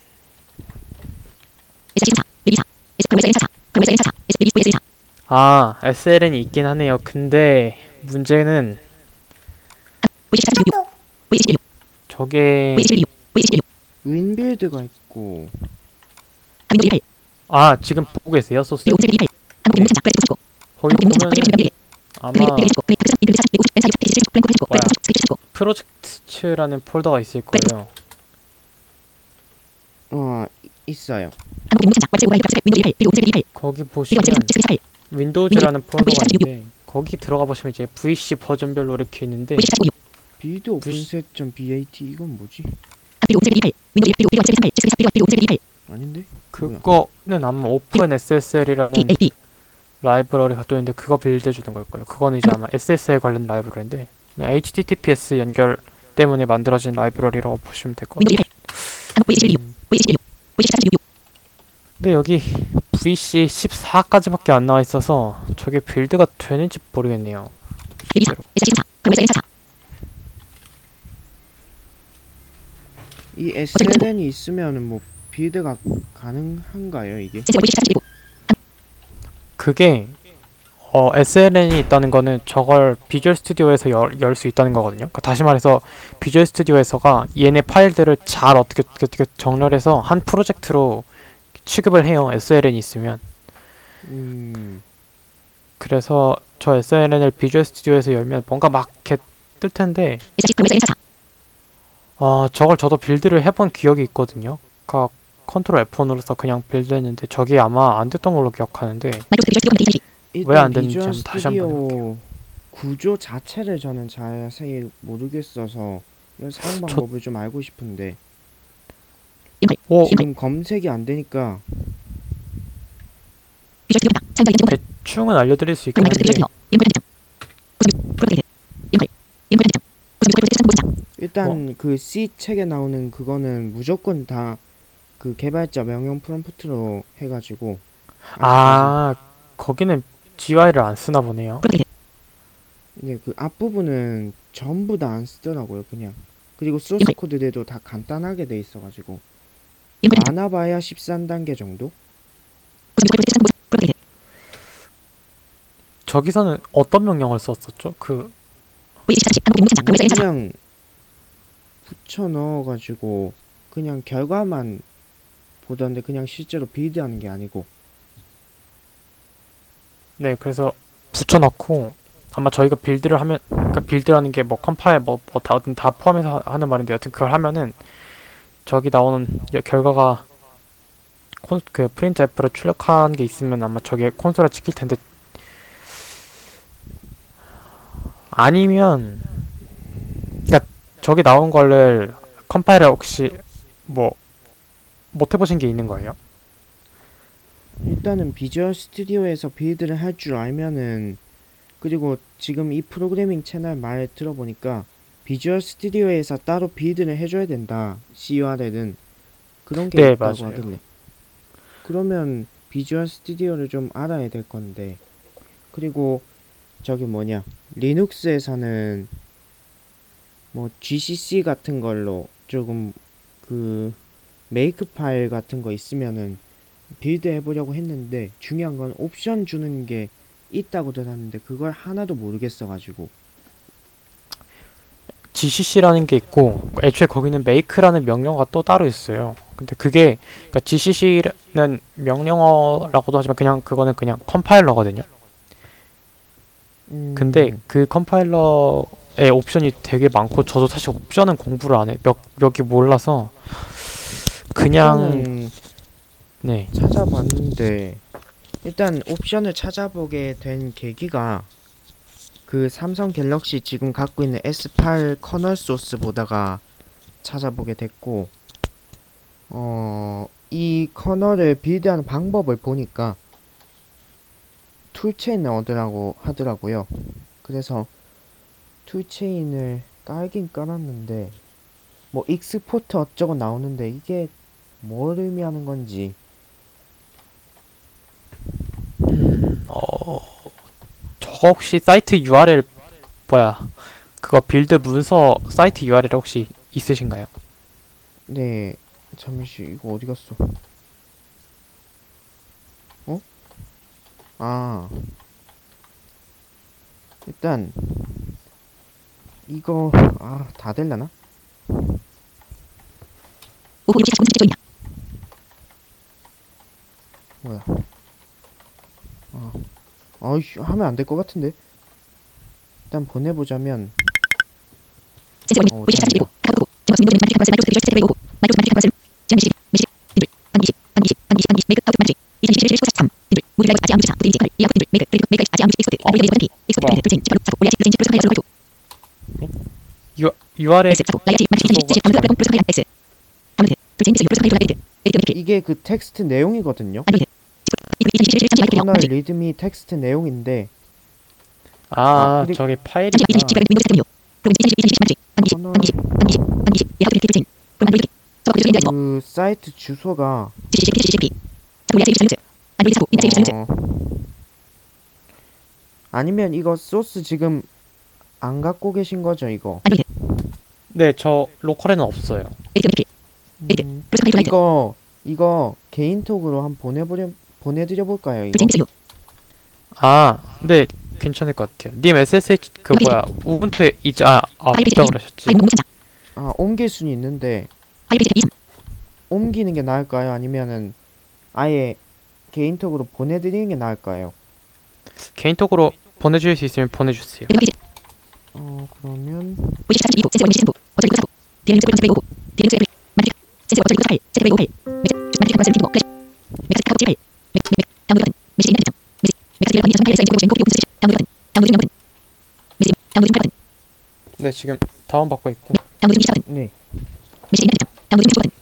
B: 엔사 14 메이드 4 그러면서 엔사 4 그러면서 엔사 4
A: 아, SLN이 있긴 하네요. 근데 문제는
B: V16 V16
A: 저게
B: V16 V16
C: 윈빌드가 있고
B: 윈도우 28
A: 아, 지금 보고 계세요, 소스?
B: 그리고 5 28 한국 링크 작업 블랙 99
A: 거기
B: 한국 링크 작업
A: 보면
B: 블랙 99
A: 아마
B: 블랙 99 블랙 99 인터뷰 40 50 엔사 60 페이지 79 플랭크 59 블랙 99 스크립트 99
A: 프로젝트라는 폴더가 있을 거예요.
C: 있어요.
B: 한국 링크 작업 블랙 99 윈도우 28 그리고 5 28
A: 거기
B: 그리고
A: 보시면
B: 스크립트 48
A: 윈도우즈라는 폴더가
B: V46.
A: 있는데 거기 들어가 보시면 이제 VC 버전별로 이렇게 있는데
B: V 46
C: 빌드 오픈셋.bat 이건 뭐지?
B: 그리고 5 28 윈도우 1 그리고 38 스크립트 그리고 5 28
C: 아닌데?
A: 그거는 아마 오픈 SSL이라는
B: DAB
A: 라이브러리가 또 있는데 그거 빌드 해주는 걸 거예요. 그거는 이제 아마 SSL 관련 라이브러리인데 그냥 HTTPS 연결 때문에 만들어진 라이브러리라고 보시면 될 것
B: 윈도우
A: 같아요.
B: 18 한국 V 16 V 16 V 46
A: 근데 여기 VC 14까지밖에 안 나와 있어서 저게 빌드가 되는지 모르겠네요.
B: V 4 S 14 그러면서 엔사 4
C: 이 SLN이 있으면은 뭐 빌드가 가능한가요 이게?
B: S V 17
A: 그게 SLN이 있다는 거는 저걸 비주얼 스튜디오에서 열 수 있다는 거거든요. 그러니까 다시 말해서 비주얼 스튜디오에서가 얘네 파일들을 잘 어떻게 정렬해서 한 프로젝트로 취급을 해요. SLN이 있으면. 그래서 저 SLN을 비주얼 스튜디오에서 열면 뭔가 막 이렇게 뜰 텐데
B: S 그러면서 엔사 4
A: 저걸 저도 빌드를 해본 기억이 있거든요. 그러니까 컨트롤 F1으로서 그냥 빌드했는데 저게 아마 안 됐던 걸로 기억하는데
B: 마이크로소프트 비주얼 스튜디오
C: 일단
A: 왜안 됐는지
C: 비주얼
A: 한번 다시 한번
C: 스튜디오 구조 자체를 저는 자세히 모르겠어서 이런 사용 방법을 좀 알고 싶은데 지금 검색이 안 되니까
B: 비주얼 스튜디오 사용자 인증
A: 대충은 알려드릴 수 있긴
B: 마이크로소프트
A: 한데
B: 비주얼 스튜디오 프로젝트 인플레이트 인플레이트 보장
C: 일단 그 C 책에 나오는 그거는 무조건 다 그 개발자 명령 프롬프트로 해가지고
A: 거기는 GUI를 안 쓰나 보네요.
B: 프로젝트
C: 이게 그 앞부분은 전부 다 안 쓰더라고요 그냥. 그리고 소스 코드들도 다 간단하게 돼 있어가지고
B: 인플레이트
C: 많아봐야 13단계 정도?
B: 프로젝트
A: 저기서는 어떤 명령을 썼었죠?
B: V 14 한국 링크 작업 그러면서 엔사 4
C: 그냥 붙여 넣어가지고 그냥 결과만 보던데 그냥 실제로 빌드하는 게 아니고
A: 네, 그래서 붙여넣고 아마 저희가 빌드를 하면 그러니까 빌드라는 게 뭐 컴파일 다 포함해서 하는 말인데 여튼 그걸 하면은 저기 나오는 결과가 그 프린트 F로 출력한 게 있으면 아마 저게 콘솔에 찍힐 텐데 아니면 그러니까 저기 나온 거를 컴파일에 혹시 뭐 못 해보신 게 있는 거예요?
C: 일단은 비주얼 스튜디오에서 빌드를 할 줄 알면은 그리고 지금 이 프로그래밍 채널 말 들어보니까 비주얼 스튜디오에서 따로 빌드를 해줘야 된다. CURL은 그런 게
A: 네,
C: 있다고
A: 맞아요.
C: 하길래 그러면 비주얼 스튜디오를 좀 알아야 될 건데 그리고 저기 뭐냐, 리눅스에서는 뭐 GCC 같은 걸로 조금 그 메이크 파일 같은 거 있으면은 빌드 해보려고 했는데, 중요한 건 옵션 주는 게 있다고 들었는데 그걸 하나도 모르겠어가지고.
A: GCC라는 게 있고 애초에 거기는 make라는 명령어가 또 따로 있어요. 근데 그게 그러니까 GCC는 명령어라고도 하지만 그냥 그거는 그냥 컴파일러거든요. 근데 그 컴파일러의 옵션이 되게 많고 저도 사실 옵션은 공부를 안 해. 몇이 몰라서 그냥
C: 옵션은
A: 네.
C: 찾아봤는데, 일단 옵션을 찾아보게 된 계기가 그 삼성 갤럭시 지금 갖고 있는 S8 커널 소스 보다가 찾아보게 됐고, 이 커널을 빌드하는 방법을 보니까 툴체인을 얻으라고 하더라고요. 그래서 툴체인을 깔긴 깔았는데, 뭐 익스포트 어쩌고 나오는데 이게 뭘 의미하는 건지.
A: 저거 혹시 사이트 URL 뭐야? 그거 빌드 문서 사이트 URL 혹시 있으신가요?
C: 네, 잠시 이거 어디 갔어? 어? 아, 일단 이거 다 될라나?
B: 오후 6시 40분 조입니다.
C: 뭐야? 아이씨, 하면 안 될 것 같은데. 일단 보내보자면,
B: 센스 원리 오후 6시 40분 카카오톡 정확 승인도 되는 마이크로소프트 마이크로소프트 세트웨이 오후 마이크로소프트 마이크로소프트 지난 20 미시 빈들 한 20 한 20 한 20 한 20 메이크 아웃 만지 2021 43 빈들 모두 라이브 아지 아무 주차 모두 이지 이 아웃 빈들 메이크 그리고 메이크 아지 아무 익스포트 아무리 레이저 피 익스포트 빈들 불진 지발로 사고 올리아시 불진 프로스 카이아 솔로이토
A: URL
B: S 사고 라이아시 마치 20 아무도 플랫폼 프로스 카이아 S 아무도 불진 프로스 카이아 에디트 에디트 메이크
C: 이게 그 텍스트 내용이거든요.
B: 안드로이드 이거 2021 3 마이크로
C: 커널
B: 만지
C: 리드미 텍스트 내용인데, 그리고
A: 저기 파일이
B: 20 지발 윈도우 세트메뉴 프로그램 20 만지 한 20
C: 커널
B: 한 20 한 20 한 20 이 아웃 빈들 불진 프로그램 안드로이드 서버 유저 인디아이즈
C: 그 사이트 주소가
B: CCP 올리아시 유저 안드로이드 사고 인터넷 유저
C: 아니면 이거 소스 지금 안 갖고 계신 거죠, 이거?
B: 안드로이드
A: 네, 저 로컬에는 없어요.
B: 에디트 메이크 프로스 카이아 라이트
C: 이거 개인톡으로 한번 보내드려 볼까요, 이거?
B: 불진 미스유
A: 네, 괜찮을 것 같아요. 님 SSH 그 뭐야 우분투에 있다고 그러셨지.
B: 파일 목록 선자
C: 옮길 수는 있는데,
B: 파일 페이지 23
C: 옮기는 게 나을까요? 아니면은 아예 개인톡으로 보내드리는 게 나을까요?
A: 개인톡으로 보내주실 수 있으면 보내주세요.
B: 에디트 페이지
C: 그러면
B: 50 42호 센스 원리 시즌 어쩌리 사고 디엔스 프로그램 세트웨이 오후 디엔스 에브리 만지 센스 어쩌리 8 세트웨이 58 만지 컨셉 팀워 클래시 맥스 카고 78 다운로드 버튼 미시 인터넷 미시 맥스 딜러 컨디션 파일 사이즈 고정 코피 오픈 스위치 다운로드 버튼 다운로드 버튼 미시 다운로드 버튼
A: 네, 지금 다운 받고 있고.
B: 다운로드 미시 버튼
C: 네,
B: 미시 인터넷 다운로드 미시 버튼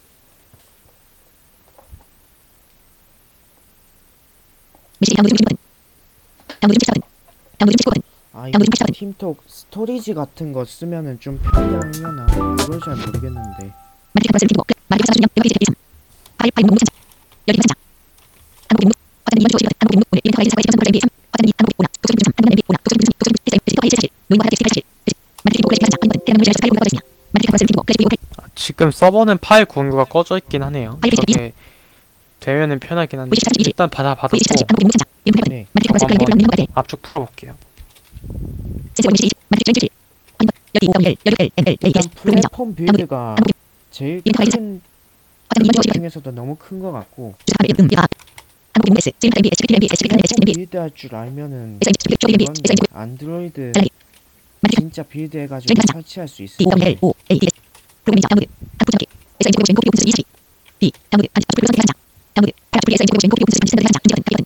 B: 미시 다운로드 미시 버튼 다운로드 미시 버튼 다운로드 미시 버튼
C: 이거
B: 다운로드 84번.
C: 팀톡 스토리지 같은 거 쓰면은 좀 편리하려나? 그걸 잘 모르겠는데.
B: 만지 컨셉 팀워 마이크 사수 명 페이지 23 파일 목록 선자 열기 선자 한국 목록 화장 2년 50원 한국 목록 오늘 이벤트 화이트 사과 13 3 3 화장 2 한국 오나 독점 중삼 한국 엠비 오나 독점 중삼 독점 중삼 디자인 화이트 사실 노인과 화이트 사실 만지 팀워 클래식 선자 한번 대한민국 제일 파일 공유가 꺼져 있습니다. 만지 컨셉 팀워 클래식 비오
A: 지금 서버는 파일 공유가 꺼져 있긴 하네요.
B: 파일 페이지
A: 저게 되면은 편하긴 한데
B: 50 42
A: 일단 받고
B: 페이지 40 한국 목록 선자 인풋
C: 네.
B: 만지 컨셉 클래식
A: 한번
B: 비오 민영
A: 압축 풀어볼게요.
B: 센스 원리 20 만지 트렌드 7 여기 5 1 여기 L N L A
C: 일단
B: S 프로그램 자
C: 플랫폼 빌드가 제일
B: 인풋 화이트
C: 큰
B: 화장 2년 50원
C: 중에서도 너무 큰 것 같고,
B: 주사 1 야 한국 목록 S 지금 M B S P M B S P M S
C: 플랫폼
B: M B
C: 빌드 할 줄 알면은
B: S M B M B
C: 이건
B: S M B
C: 안드로이드
B: 알라기. 만지
C: 진짜 빌드 해가지고 설치할 수 있을
B: D O L
C: 텐데.
B: O A D S 프로그램 자 다운로드 한국 전기 S M G 고정 코피 오픈 스위치 B 다운로드 한지 앞쪽 선택 한자 다운로드 팔 앞쪽 S M G 고정 코피 오픈 스위치 스탠드 한자 인증 버튼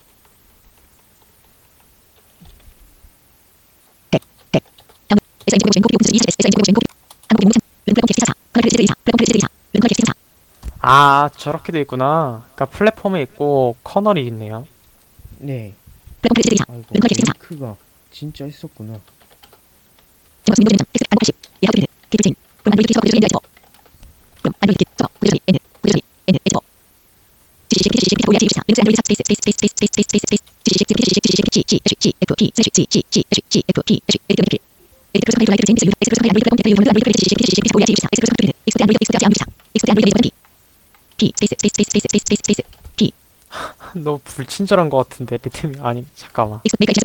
B: 다운로드 S M G 고정 코피 오픈 스위치 S M G 고정 코피 한국 목록 른 플랫폼 캐시 44 커널 플레이스 24 플랫폼 플레이스 24 른 커널 캐시 44
A: 저렇게 돼 있구나. 그러니까 플랫폼이 있고 커널이 있네요.
C: 네.
B: 플랫폼 플레이스 24
C: 아이고,
B: 른 커널 캐시 24
C: 링크가 진짜 있었구나.
B: 정확 윈도우 전장 텍스트 안고 80 예하드 빌드 기프팅 그럼 안드로이드 서버 고정 인디아이즈 그럼 안드로이드 서버 고정 N 고정 N 에디터 CCP CCP ORG 24 링스 안드로이드 스페이스 스페이스 스페이스 스페이스 스페이스 스페이스
A: 너무 불친절한 것 같은데 리듬이 아니 잠깐만.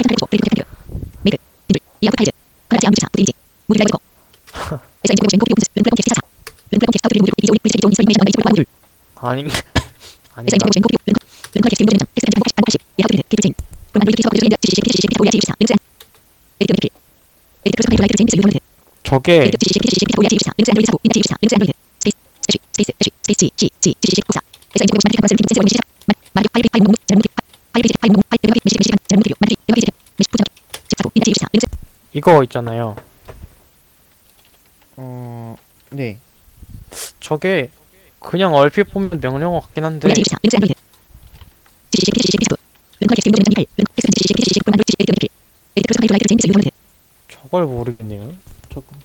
A: 아니 아닌가? 저게 이거 있잖아요.
C: 네.
A: 저게 그냥 얼핏 보면 명령어 같긴 한데 저걸 모르겠네요. 조금.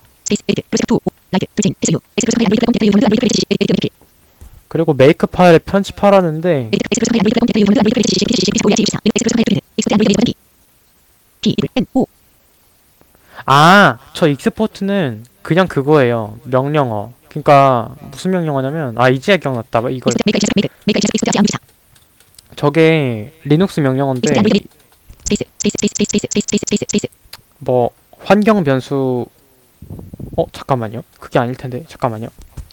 A: 그리고 메이크 파일에 편집하라는데 아, 저 익스포트는 그냥 그거예요. 명령어. 그러니까 무슨 명령어냐면 아 이제야 기억났다. 이거 저게 리눅스 명령어인데 뭐 환경 변수 잠깐만요. 그게 아닐 텐데. 잠깐만요.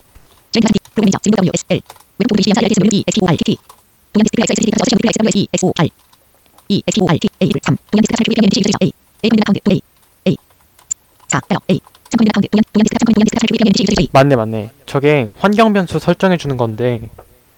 A: 맞네, 맞네. 저게 환경 변수 설정해 주는 건데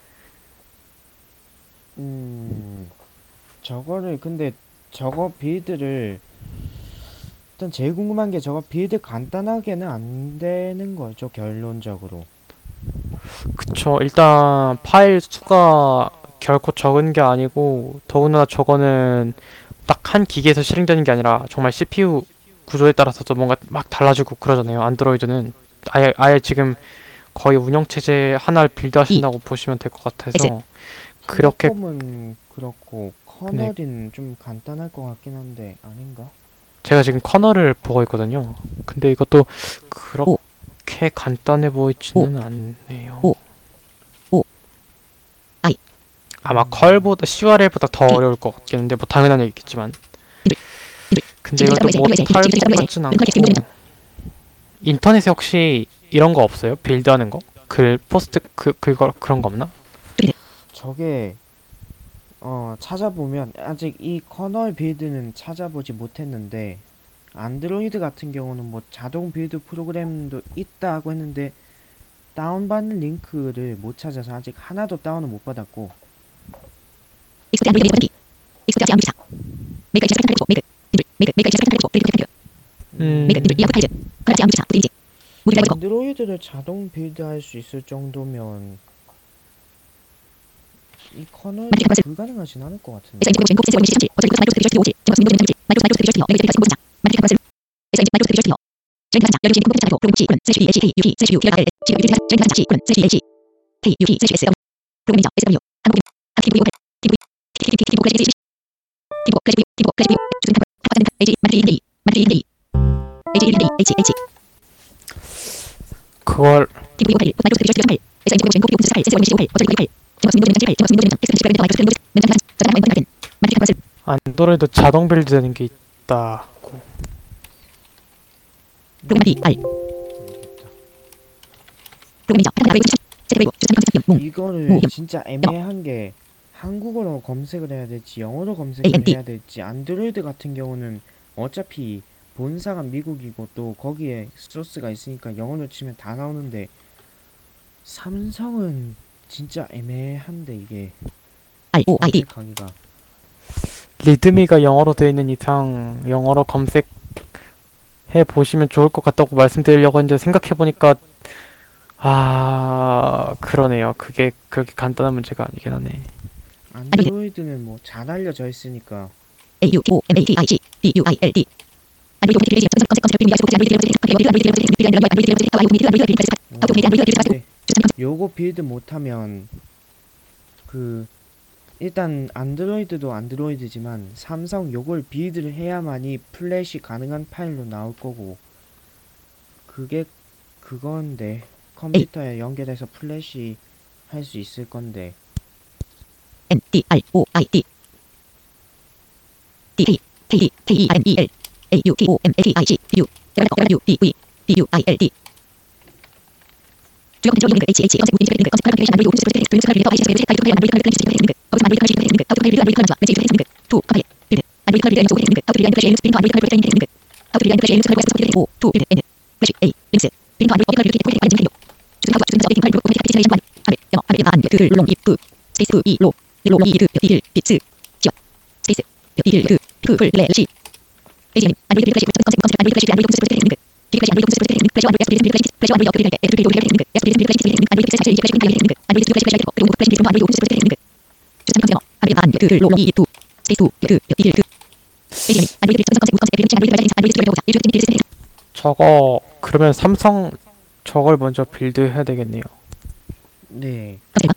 C: 저거를 근데 저거 빌드를 일단 제일 궁금한 게 저거 빌드 간단하게는 안 되는 거죠, 결론적으로.
A: 그쵸. 일단 파일 수가 결코 적은 게 아니고 더군다나 저거는 딱 한 기기에서 실행되는 게 아니라 정말 CPU 구조에 따라서도 뭔가 막 달라지고 그러잖아요. 안드로이드는 아예 지금 거의 운영체제 하나를 빌드하신다고 보시면 될 것 같아서 그렇게
C: 컴은 그렇고 커널은 좀 간단할 것 같긴 한데 아닌가?
A: 제가 지금 커널을 보고 있거든요. 근데 이것도 그렇게 간단해 보이지는 않네요. 아마 컬보다 CURL보다 더 어려울 것 같겠는데 뭐 당연한 얘기겠지만 근데 이것도 뭐 탈 것 같진 않고 인터넷에 혹시 이런 거 없어요? 빌드하는 거? 글 포스트 그런 거 없나?
C: 저게 찾아보면 아직 이 커널 빌드는 찾아보지 못했는데 안드로이드 같은 경우는 뭐 자동 빌드 프로그램도 있다고 했는데 다운받는 링크를 못 찾아서 아직 하나도 다운을 못 받았고 안드로이드를 자동 빌드할 수 있을 정도면 이 커널 불가능하진 않을 것 같은데.
A: 그걸 안드로이드 자동 빌드 되는 게 있다고.
C: 이거를 진짜 애매한 게 한국어로 검색을 해야 될지 영어로 검색을 해야 될지 안드로이드 같은 경우는 어차피 본사가 미국이고 또 거기에 소스가 있으니까 영어로 치면 다 나오는데 삼성은 진짜 애매한데 이게 검색하기가
A: 리드미가 영어로 되어 있는 이상 영어로 검색해 보시면 좋을 것 같다고 말씀드리려고 했는데 생각해보니까 그러네요. 그게 그렇게 간단한 문제가 아니긴 하네.
C: 안드로이드는 뭐 잘 알려져 있으니까 근데 요거 빌드 못하면 그 일단 안드로이드도 안드로이드지만 삼성 요걸 빌드를 해야만이 플래시 가능한 파일로 나올 거고 그게 그건데 컴퓨터에 연결해서 플래시 할 수 있을 건데
B: N D R O I D D T T T E R M E L A U T O M A T I G U W D V B U I L D 주요 컨트롤 링크 H H 검색 우진 링크 검색 컨피그레이션 안드로이드 오픈 소스 프로젝트 스크린 리더 ICS 타이틀 파일 안드로이드 컨트롤 링크 어디서 안드로이드 컨트롤 링크 아우토 파일 안드로이드 컨트롤 메시지 링크 투 컴파일 빌드 안드로이드 컨트롤 링크 링크 아우토 빌드 안드로이드 스프링 안드로이드 컨트롤 링크 아우토 빌드 안드로이드 스크린 리더 오 투 빌드 N 플래시 A 링스 링크 안드로이드 컨트롤 링크 포인트 안드로이드 주소 하고 주소 서팅 파일 브로커 컴퓨터 파티션 하베 영어 하베 안 그 롱 이프 스페이스 이로 로 이드 비힐 비츠 지역 스페이스 비힐 그풀 레시 베이징 안드로이드 플래시 검색 검색 안드로이드 플래시 안드로이드 오픈 소스 프로젝트 링크 플래시 안드로이드 오픈 소스 프로젝트 링크 플래시 안드로이드 플래시 안드로이드 업그레이드 에스프리 도블 링크 에스프리 플래시 링크 안드로이드 플래시 사실 플래시 링크 안드로이드 플래시 플래시 그리고 플래시 링크 안드로이드 오픈 소스 프로젝트 링크 주소 검색 하베 안 그 로 이드 스페이스 비힐 그 베이징 안드로이드 검색 검색 플래시 안드로이드 플래시 안드로이드 플래시 일주일 링크 링크
A: 저거 그러면 삼성 저걸 먼저 빌드해야 되겠네요.
C: 네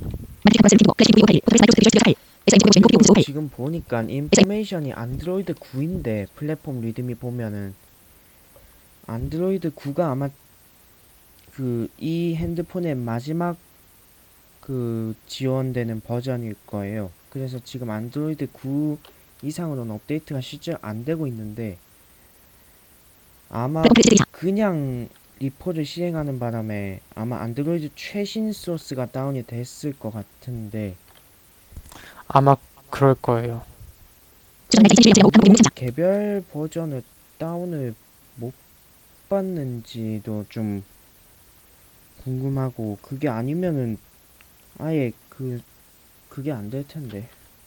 C: 지금 보니까 인포메이션이 안드로이드 9인데 플랫폼 리드미 보면은 안드로이드 9가 아마 그 이 핸드폰의 마지막 그 지원되는 버전일 거예요. 그래서 지금 안드로이드 9 이상으로는 업데이트가 실제 안 되고 있는데 아마 그냥 리포를 실행하는 바람에 아마 안드로이드 최신 소스가 다운이 됐을 것 같은데
A: 아마 그럴 거예요.
C: 개별 버전을 다운을 못 받는지도 좀 궁금하고 그게 아니면은 아예 그게 안 될 텐데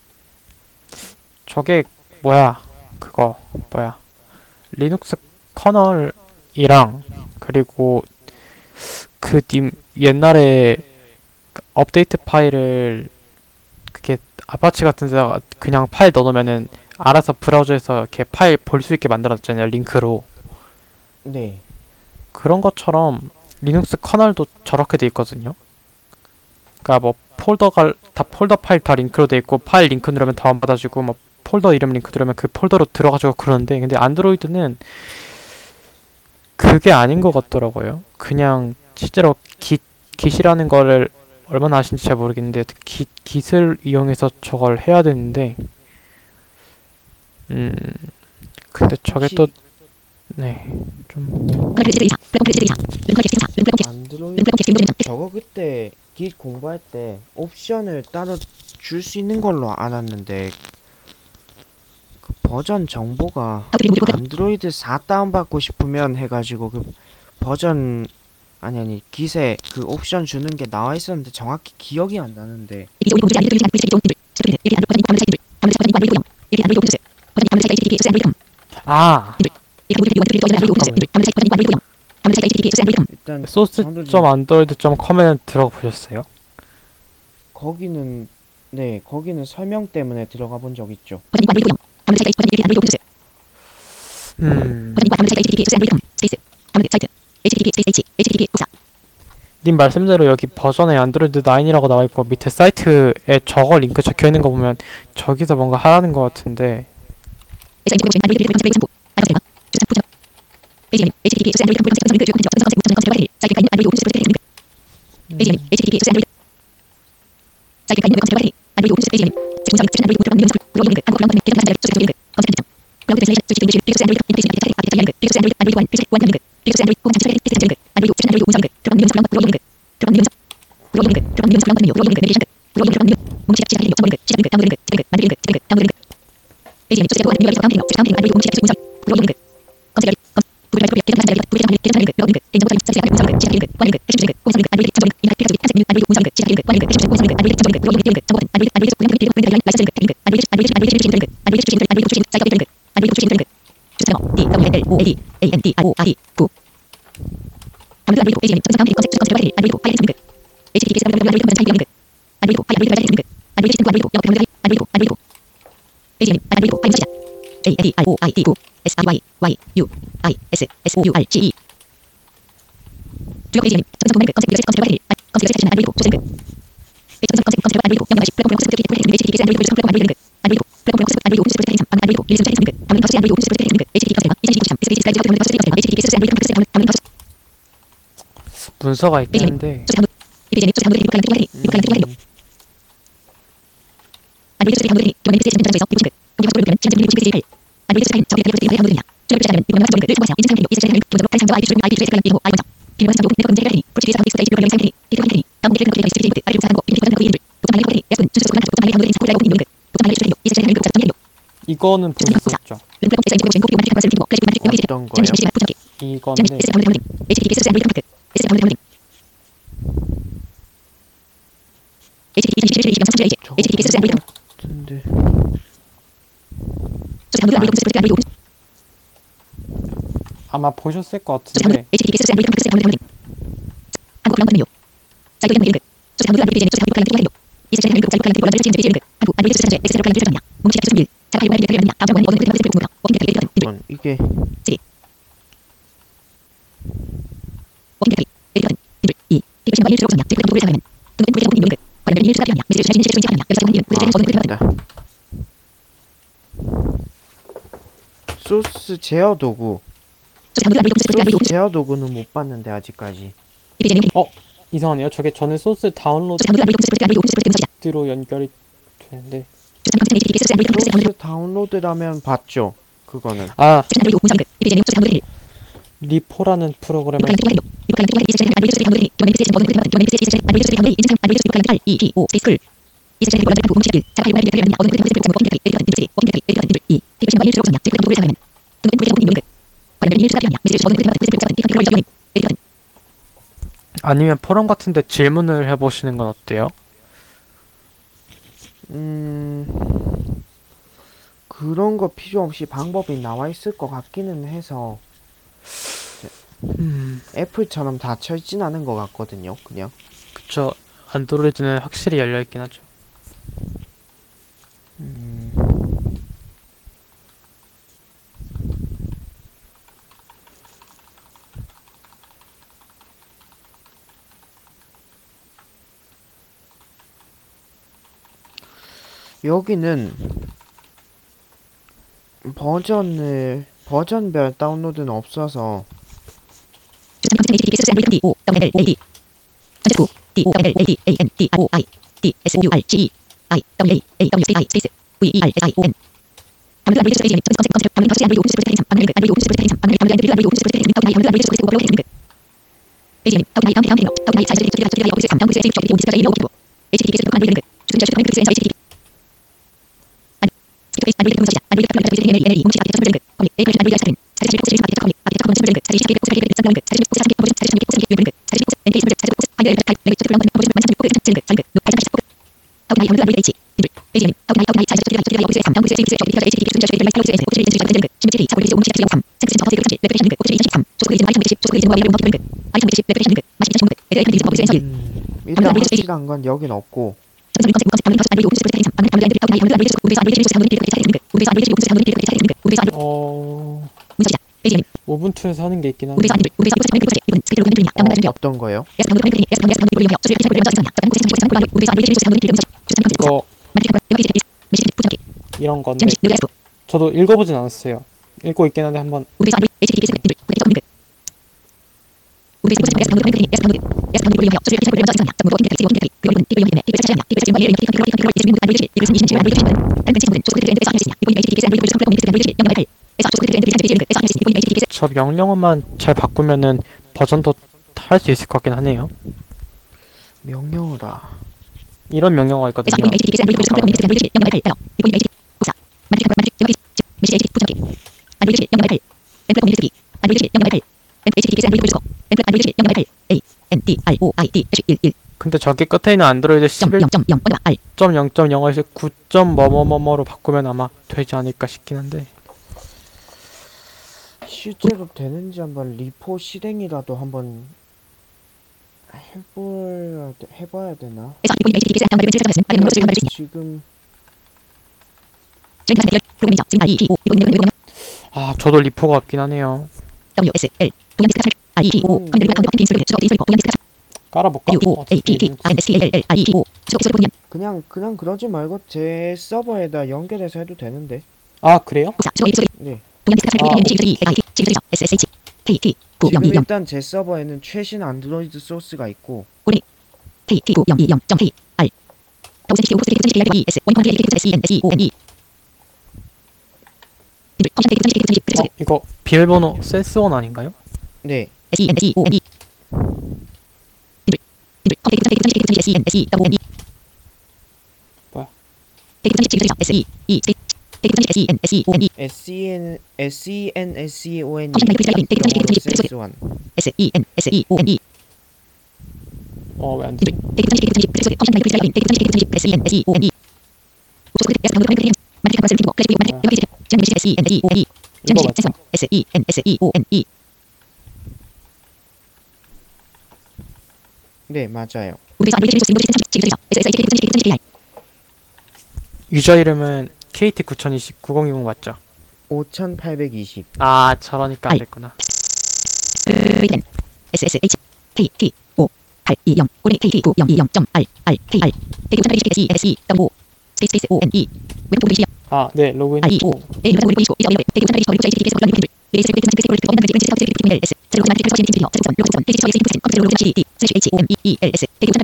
A: 저게 뭐야? 그거 뭐야? 리눅스 커널이랑 그리고 그 님 옛날에 업데이트 파일을 그게 아파치 같은 데다가 그냥 파일 넣어놓으면은 알아서 브라우저에서 이렇게 파일 볼 수 있게 만들었잖아요. 링크로.
C: 네
A: 그런 것처럼 리눅스 커널도 저렇게 돼 있거든요. 그러니까 뭐 폴더가 다 폴더 파일 다 링크로 돼 있고 파일 링크 누르면 다운받아주고 뭐 폴더 이름 링크 누르면 그 폴더로 들어가지고 그러는데 근데 안드로이드는 그게 아닌 것 같더라고요. 그냥 실제로 깃이라는 거를 얼마나 아시는지 잘 모르겠는데 깃을 이용해서 저걸 해야 되는데 근데 저게 또 네, 좀
C: 안드로이드 저거 그때 깃 공부할 때 옵션을 따로 줄 수 있는 걸로 알았는데 그 버전 정보가 안드로이드 4 다운받고 싶으면 해가지고 그 버전 아니 깃에 그 옵션 주는 게 나와 있었는데 정확히 기억이 안 나는데
A: 아
C: 일단
A: source.android.com에 들어가 보셨어요?
C: 거기는 네 거기는 설명 때문에 들어가 본 적 있죠.
A: 님 말씀대로 여기 버전에 안드로이드 9이라고 나와 있고 밑에 사이트에 저거 링크 적혀 있는 거 보면 저기서 뭔가 하라는 것 같은데 문서가 있긴 한데 이거는 볼 수 있죠.
C: 어떤 거요?
A: 이건데
C: 근데
A: 아마 보셨을 것 같은데
C: 이게 소스 제어 도구. 소스 제어 도구는 못 봤는데 아직까지.
A: 이상하네요. 저게 저는 소스 다운로드로 연결이 되는데
C: 소스 다운로드라면 봤죠. 그거는.
A: 리포라는 프로그램을 아니면 포럼 같은데 질문을 해보시는 건 어때요?
C: 그런 거 필요 없이 방법이 나와 있을 것 같기는 해서 애플처럼 닫혀 있진 않은 것 같거든요. 그냥.
A: 그쵸. 안드로이드는 확실히 열려있긴 하죠.
C: 여기는 버전별 다운로드는 없어서 일단 확실한 건 여긴 없고
A: 우분투에서 하는 게 있긴 한데
C: 어떤 거요?
A: 이거 이런 건데 저도 읽어보진 않았어요. 읽고 있긴 한데 한번 저 명령어만 잘 바꾸면은 버전도 할 수 있을 것 같긴 하네요.
C: 명령어라.
A: 이런 명령어가 있거든요. 근데 저기 끝에 있는 안드로이드 11.0.0에서 9.뭐뭐뭐뭐로 바꾸면 아마 되지 않을까 싶긴 한데
C: 실제로 되는지 한번 리포 실행이라도 한번 해봐야 되나? 지금
A: 저도 리포가 없긴 하네요. 깔아볼까?
B: U O A P P I N S T A L L I E O 수도 본연
C: 그냥 그러지 말고 제 서버에다 연결해서 해도 되는데.
A: 아, 그래요?
B: 복사 수도 수도
C: 네.
B: 본연 디스크 차례 N G E I T G S S H K T 9 0
C: 지금
B: 2 0
C: 일단 제 서버에는 최신 안드로이드 소스가 있고
B: K T 9 0 2 0 K R 더우선 시키 오브스 K E S 원판 K S E N S E O N E 펑션 K S E
A: 이거 비밀번호 센스원 아닌가요?
C: 네.
B: S E N S E O N E S E N S E O N E
A: 뭐야?
B: S E E S E N S E O N E
C: SENSEON
B: 펑션 마이크로
C: 센스1
B: S E N S E O N E
A: 왜 안 돼?
B: 펑션 마이크로 S E N S E O N E S E N S E O N E
A: 이거 맞죠?
B: S E N S E O N E
C: 네, 맞아요.
A: 유저 이름은 KT9020 9020 맞죠?
C: 5820.
A: 아, 저러니까 안 됐구나.
B: S S H K T O 8 2 0 O K T 9 0 2 0 R R K R 대구 S E S E W 스페이스 O N E 웹 시작
A: 아, 네, 로그인
B: I E O A 유저 우리 보이시고 이제 대구 S E S E S 레이스 웹 스페이스 웹 원단 웹 스페이스 웹 S 제로 마이크 서치 인피니어 세션 로그선 페이지 서치 인풋 컴퓨터 로그 C D H O N E L S 대구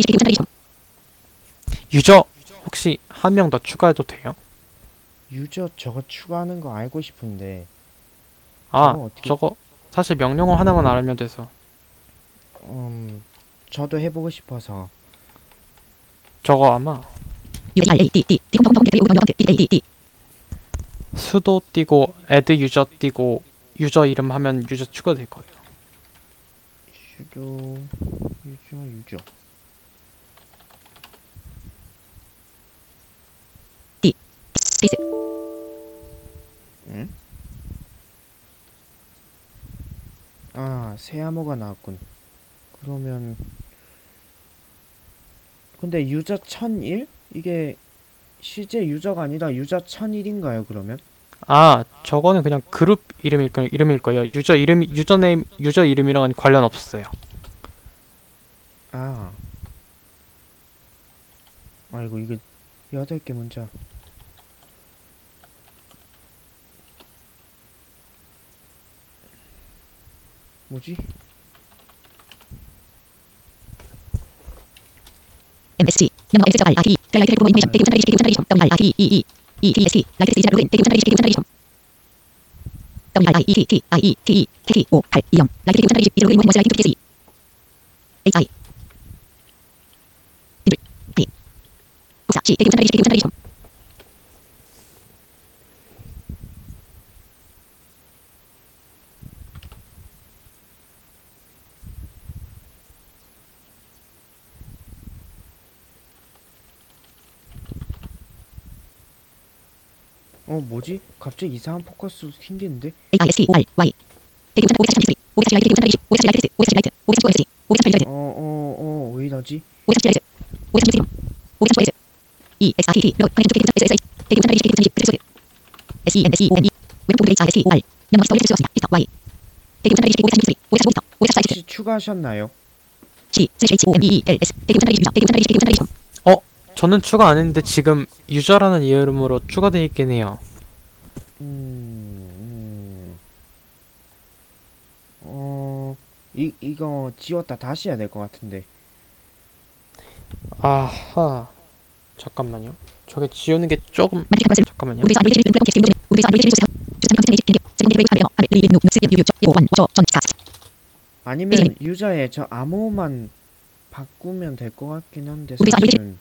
A: 유저 혹시 한 명 더 추가해도 돼요?
C: 유저 저거 추가하는 거 알고 싶은데.
A: 아,
C: 저거 어떻게-
A: 저거 사실 명령어 하나만 알면 돼서.
C: 저도 해보고 싶어서.
A: 저거 아마
B: U R A D D D 컴퓨터 컴퓨터 오번 컴퓨터 A D D
A: 수도 띄고 add 유저 띄고 유저 이름 하면 유저 추가될 거예요.
C: 유저.
B: 스페이스
C: 응? 아, 새 암호가 나왔군. 그러면 근데 유저 1001? 이게 실제 유저가 아니라 유저 1001인가요, 그러면?
A: 아, 저거는 그냥 그룹 이름일 거예요. 유저 이름 유저네임 유저 이름이랑은 관련 없어요.
C: 아. 아이고, 이게 8개 문자. 뭐지?
B: MSG 영어 S R R E 라이트 프로 이미션 대구 전달이 W R I E E E T S T 라이트 디자 로그인 대구 전달이 W R I E T T I E T E K T O 8 2 0 라이트 대구 전달이 로그인 모드 라이트 T S E H I B 복사 C 대구 전달이
C: 뭐지? 갑자기 이상한 포커스 생기는데?
B: A I S T O R Y 대구 전달 오사 라이트 대구 전달이 오사 라이트 오사 라이트 오사 라이트 오사 라이트
C: 왜 이러지?
B: 오사 라이트 오사 라이트 오사 라이트 E X R T T 로그 파인트 대구 전달 대구 전달이 S E N S E O N E 왼쪽 H R S T O R 영어 스토리 쓸 수 없습니다. Y 대구 전달이 오사 라이트
C: 혹시 추가하셨나요?
B: C H O N E L S 대구 전달이 대구 전달이
A: 저는 추가 안 했는데 지금 유저라는 이름으로 추가되어 있긴 해요.
C: 이거 지웠다 다시 해야 될 것 같은데.
A: 아하. 잠깐만요. 저게 지우는 게 조금 잠깐만요.
C: 아니면 유저의 저 암호만 바꾸면 될 것 같긴 한데 사실은.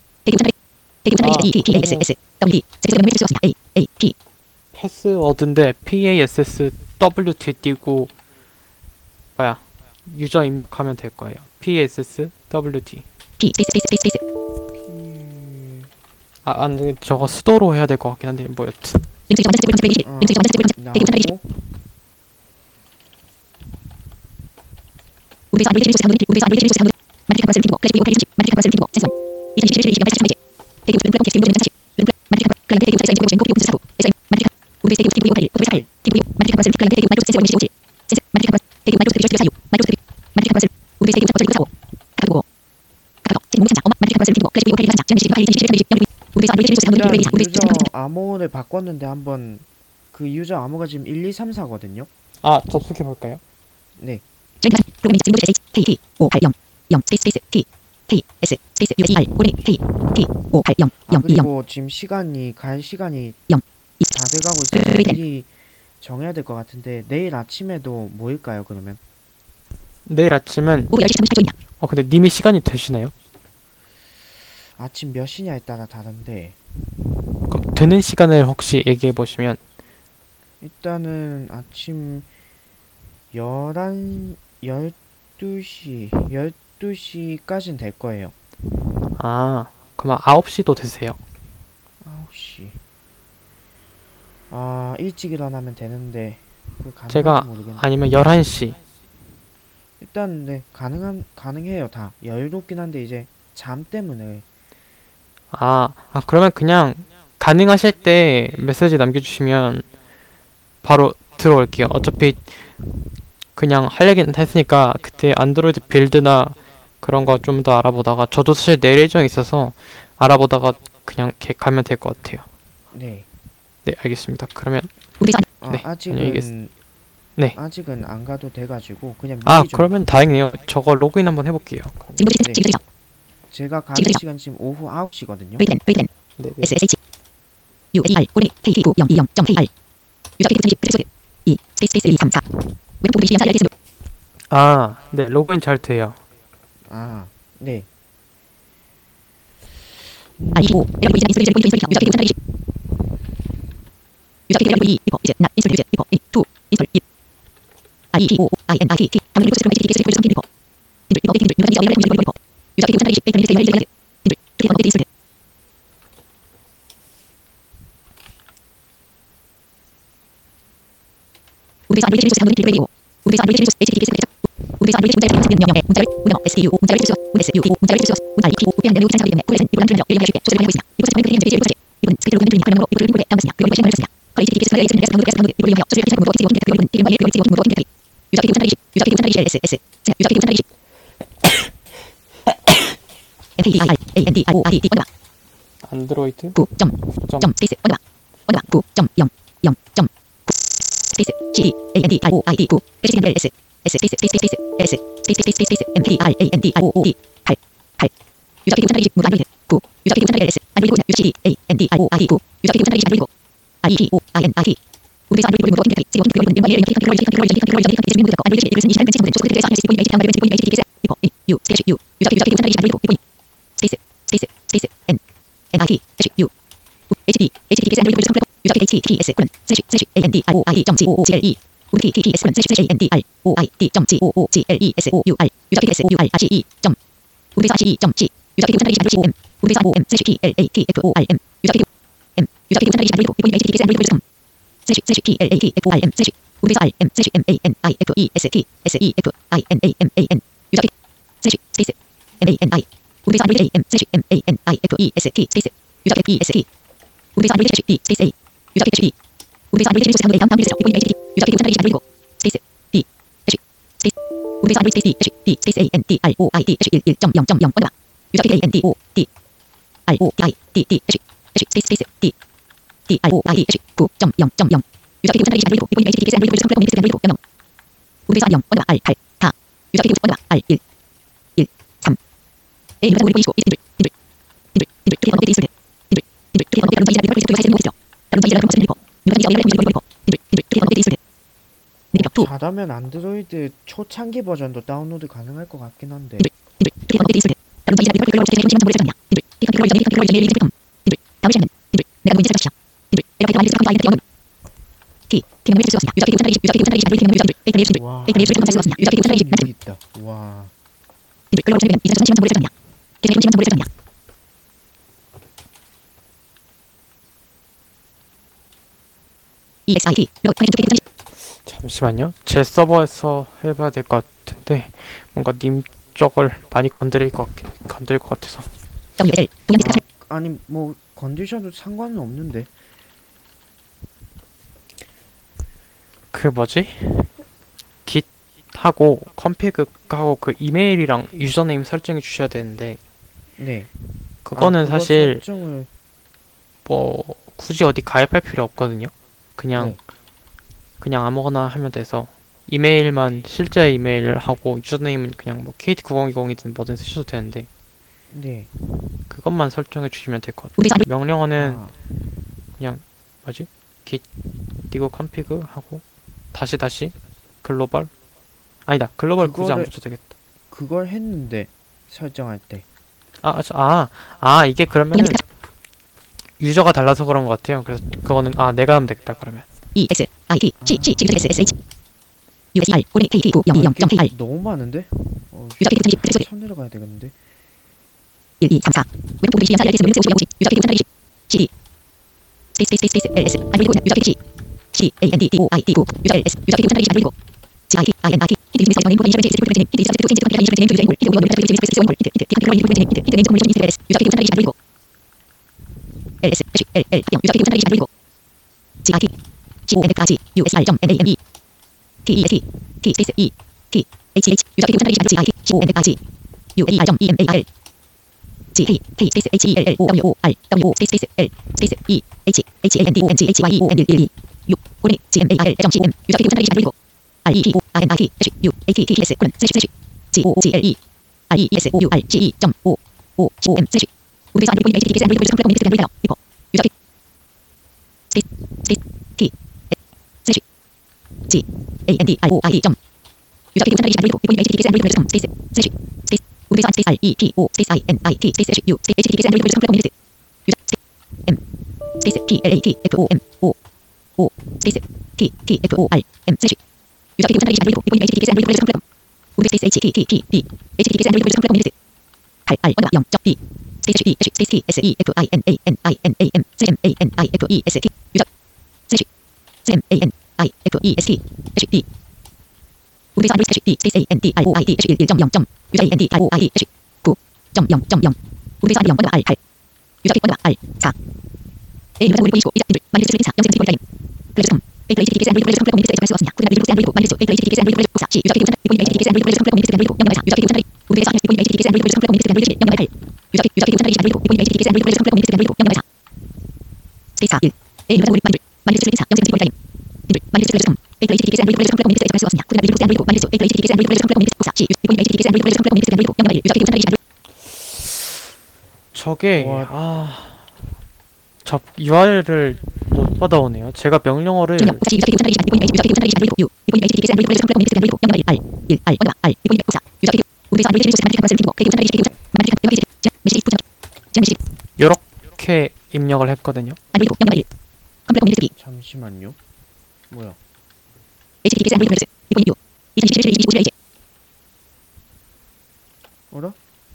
A: 패스워드인데 PASSWT 띄고 유저 입력하면 될 거예요. PASSWT. 안 돼. 저거 수도로 해야 될 것 같긴 한데 뭐 여튼.
C: 나오고 일단 유저 암호를 바꿨는데 한번 그 유저 암호가 지금 1, 2, 3, 4거든요.
A: 아, 접속해 볼까요?
C: 네. 아, 그리고 지금 시간이 갈 시간이 다 돼가고 있어서 미리 정해야 될 것 같은데 내일 아침에도 모일까요 그러면?
A: 내일 아침은 근데 님이 시간이 되시나요?
C: 아침 몇 시냐에 따라 다른데
A: 그럼 되는 시간을 혹시 얘기해 보시면.
C: 일단은 아침 12시 12시까지는 될 거예요.
A: 아, 그럼 9시도 되세요.
C: 9시. 아, 일찍 일어나면 되는데 그
A: 제가
C: 가능한지 모르겠네.
A: 아니면 11시.
C: 일단 네, 가능해요. 다 여유롭긴 한데 이제 잠 때문에.
A: 그러면 그냥 가능하실 때 메시지 남겨주시면 바로 들어올게요. 어차피 그냥 할 얘기는 했으니까 그때 안드로이드 빌드나 그런 거 좀 더 알아보다가, 저도 사실 내일 일정이 있어서 알아보다가 그냥 이렇게 가면 될 것 같아요.
C: 네.
A: 네, 알겠습니다. 그러면
C: 아,
A: 네, 안녕히 계세요.
C: 아직은
A: 네.
C: 아직은 안 가도 돼가지고 그냥 미리 좀.
A: 그러면 다행이네요. 저거 로그인 한번 해볼게요.
C: 제가 가는 시간 지금 오후 9시거든요.
A: 네, 네. 네, 로그인 잘 돼요.
C: 아, 네.
A: 안드로이드
B: 9점
A: 9점.
B: 점 스페이스 언어가 9.0 스페이스 CD ANDROID 9 SSS S 스페이스 스페이스 S 스페이스 스페이스 MPRANDROOD 8 유저 피부 전화기 무도 안드로이드 9 유저 피부 전화기 S 안드로이드 UCD ANDROID 9 유저 피부 전화기 안드로이드 IPOINRT 우리 안드로이드 무도 킨텍 지금 그 이름 이름 컨트롤 컨트롤 컨트롤 컨트롤 안드로이드 이름 이시한 벤치 모델 소스들 대해서 할수 있고 이메일 한번 보이면 이메일 이거 U 스페이스 U 유저 피부 전화기 안드로이드 스페이스 스페이스 스페이스 N NRT U HTTPS 안드로이드 컴퓨터 유저 HTTPS 군 슬래시 ANDROID.COOGLE 우리 TTPS 군 슬래시 ANDROID.COOGLESOUR 유저 PPS URGE 점 우리 RGE 점 G 유저 PPS 안드로이드 COM 우리 OM 슬래시 PLATFORM 유저 PPS M 유저 PPS 안드로이드 이메일 HTTPS 안드로이드 점 슬래시 PLATFORM 슬래시 우리 RM 슬래시 MANIFEST SEFINAMAN 유저 PPS 슬래시 스페이스 MANI 우리 안드로이드 AM 슬래시 MANIFEST 스페이스 유저 PPST 우리 안드로이드 슬래시 B 스페이스 A 유저 PPST 우리 안드로이드 슬래시 한국의 다음 이메일 이메일 유저 PPS 안드로이드 안드로이드 스페이스 B 스페이스 우리 안드로이드 스페이스 B 스페이스 ANDROID 11.0.0 언어가 유저 PPANDOD RODIDD 스페이스 D DROID 9.0.0 유저 PPS 안드로이드 안드로이드 이메일 HTTPS 안드로이드 컴퓨터 미니스 안드로이드 영어 우리 0 언어가 R 8 4 유저 PPS 언어가 R 1 1 3 A 유저 우리 보이시고 이들 크리에이터 어디 있을 크리에이터 어디 다른 사이즈를 볼 수 있도록 하시는 것이죠. 다른 사이즈를 볼 수 있는 거 유저 PPS 크리에이터 어디 있을 네
C: 잘하면 안드로이드 초창기 버전도 다운로드 가능할 것 같긴 한데.
B: 크리에이터 어디 있을 다른 사이즈를 볼 수 있는 것이죠. 컨트롤 컨트롤 다음 시간은 내가 문제 찾으시죠. 내가 파이터 안드로이드 컴퓨터 아이덴티 T 기능을 쓸 수 없습니다. 유저 PPS 안드로이드
C: 와,
B: 데이터를 쓸 수 없습니다. 유저 PPS 안드로이드
C: 여기 있다. 와,
B: 글로벌 전면 이전 시간 정보를 찾았냐? 계속 시간 정보를 찾았냐? EXIT 로그 파일 두 개.
A: 잠시만요. 제 서버에서 해봐야 될 것 같은데 뭔가 님 쪽을 많이 건드릴 것 같아서.
B: WSL 동양 디스크
C: 아니 뭐 건디션도 상관은 없는데.
A: 그 뭐지? 깃하고 컴피그하고 그 이메일이랑 유저네임 설정해 주셔야 되는데
C: 네.
A: 그거는
C: 그거
A: 사실
C: 설정을
A: 뭐 굳이 어디 가입할 필요 없거든요. 그냥
C: 네.
A: 그냥 아무거나 하면 돼서 이메일만 실제 이메일 하고 유저네임은 그냥 뭐 KT9020이든 뭐든 쓰셔도 되는데
C: 네.
A: 그것만 설정해 주시면 될 것 같아요.
B: 우리 사람
A: 명령어는
C: 아,
A: 그냥 뭐지? git 띄고 config 하고 다시 글로벌 아니다 글로벌 굳이 안
C: 그거를
A: 붙여도 되겠다.
C: 그걸 했는데 설정할 때.
A: 이게 그러면은 유저가 달라서 그런 것 같아요. 그래서 그거는 내가 하면 되겠다 그러면.
B: EX IT C C C S S H USR 오른 KT 9 0 2 0
C: 이게
B: KR
C: 너무 많은데?
B: 유저 피부 30 그래서
C: 천 내려가야 되겠는데?
B: 1 2 3 4 웹 보기 시험 사이트 모니터 50 유저 피부 30 CD 스페이스 LS 아이고 유저 피부 C A N D D O I D 9 유저 LS 유저 피부 30 아이고 G I T I N I T 히트 비즈니스 인포 인슈런스 세이프 프레젠 히트 디사이트 센스 컨디션 인슈런스 네임 유저 인골 히트 오디오 유저 피부 스페이스 원골 히트 히트 컨트롤 히트 프레젠 히트 히트 네임 컨디션 인슈런스 LS 유저 피부 30 아이고 LS L L 유저 피부 30 아이고 G I T C O N K U S R N A M E T E S T T 스페이스 E T H H 유저 피부 30 G I T C O N K U A R E M A R G T K 스페이스 H E L L O W O R W O 스페이스 L 스페이스 E H H A N D O N G H Y E O N 1 1 2 6 오른 G M A R L C O M 유저 피부 30 그리고 R E P O R N I T H U A T T T S 콜 스래시 G O O G L E R E S O U R G E 점 O O O M 스래시 우리 사람 그리고 H T T S 그리고 그리고 그리고 그리고 그리고 유저 피부 스페이스 T 스래시 G A N D R O I E 점 유저 피부 30 그리고 그리고 H T T S 그리고 그리고 스페이스 스래시 스페이스 우리 사람 스페이스 R E P O 스페이스 I N I T 스페이스 U 스페이스 H T T S 그리고 그리고 그리고 유저 M 스페이스 P L A T F O M O O 스페이스 T T F O R M 스래시 유저 피부 30 그리고 그리고 H T T S 그리고 그리고 그리고 우리 스페이스 H T T T B H T T S 그리고 그리고 그리고 R R 0 B 스페이스 E H 스페이스 T S E F I N A N I N A M M A N I F E S T 유저 스래시 M A N I F E S T H B 우리 사람 스래시 B 스페이스 A N D R O I D H 1.0. 유저 A N D R O I D H 9.0.0 우리 사람 0 R 8 유저 B R 4 A 유저 우리 보이시고 이자 이들 많이 쓸 인사 영생 보이다임 그래서 A 플레이스 TPS 그리고 그리고 커뮤니티 에서 쓰었으냐 그다음에 리뷰스 그리고 많이 A 플레이스 TPS 그리고 그리고 4 C 유저 B 이번 H TPS 그리고 그리고 커뮤니티 그리고 영어 4 유저 B 우리 사람 이번 H TPS 그리고 그리고 커뮤니티 그리고 영어 8 유저 B 그리고 이번 H TPS 그리고 그리고 커뮤니티 그리고 영어 4 스페이스 1 A 유저 우리 많이 쓸 인사 영생 보이다임 이들 많이 쓸 그래서 A 플레이스 TPS 그리고 그리고 커뮤니티 에서 쓰었으냐 그다음에 리뷰스 그리고 많이 A 플레이스 TPS 그리고 그리고 커뮤니티 4 C 이번 H TPS 그리고 그리고 커뮤니티 그리고 영어 1 유저 B
A: 저게
C: 와.
A: 저 URL을 못 받아오네요. 제가 명령어를 이렇게 입력을 했거든요.
C: 잠시만요. 뭐야? 어라?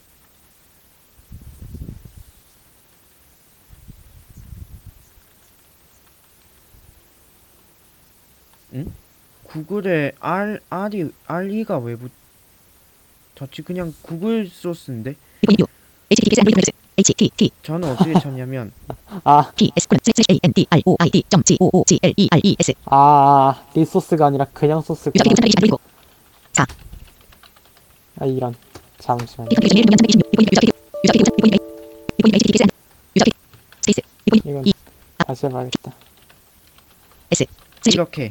C: 응? 구글에 RE가 왜 붙었지? 그냥 구글 소스인데? 저는 어떻게 쳤냐면
A: 리소스가 아니라 그냥 소스구나. 이런. 잠시만요. 이건 다시 해봐야겠다.
C: 이렇게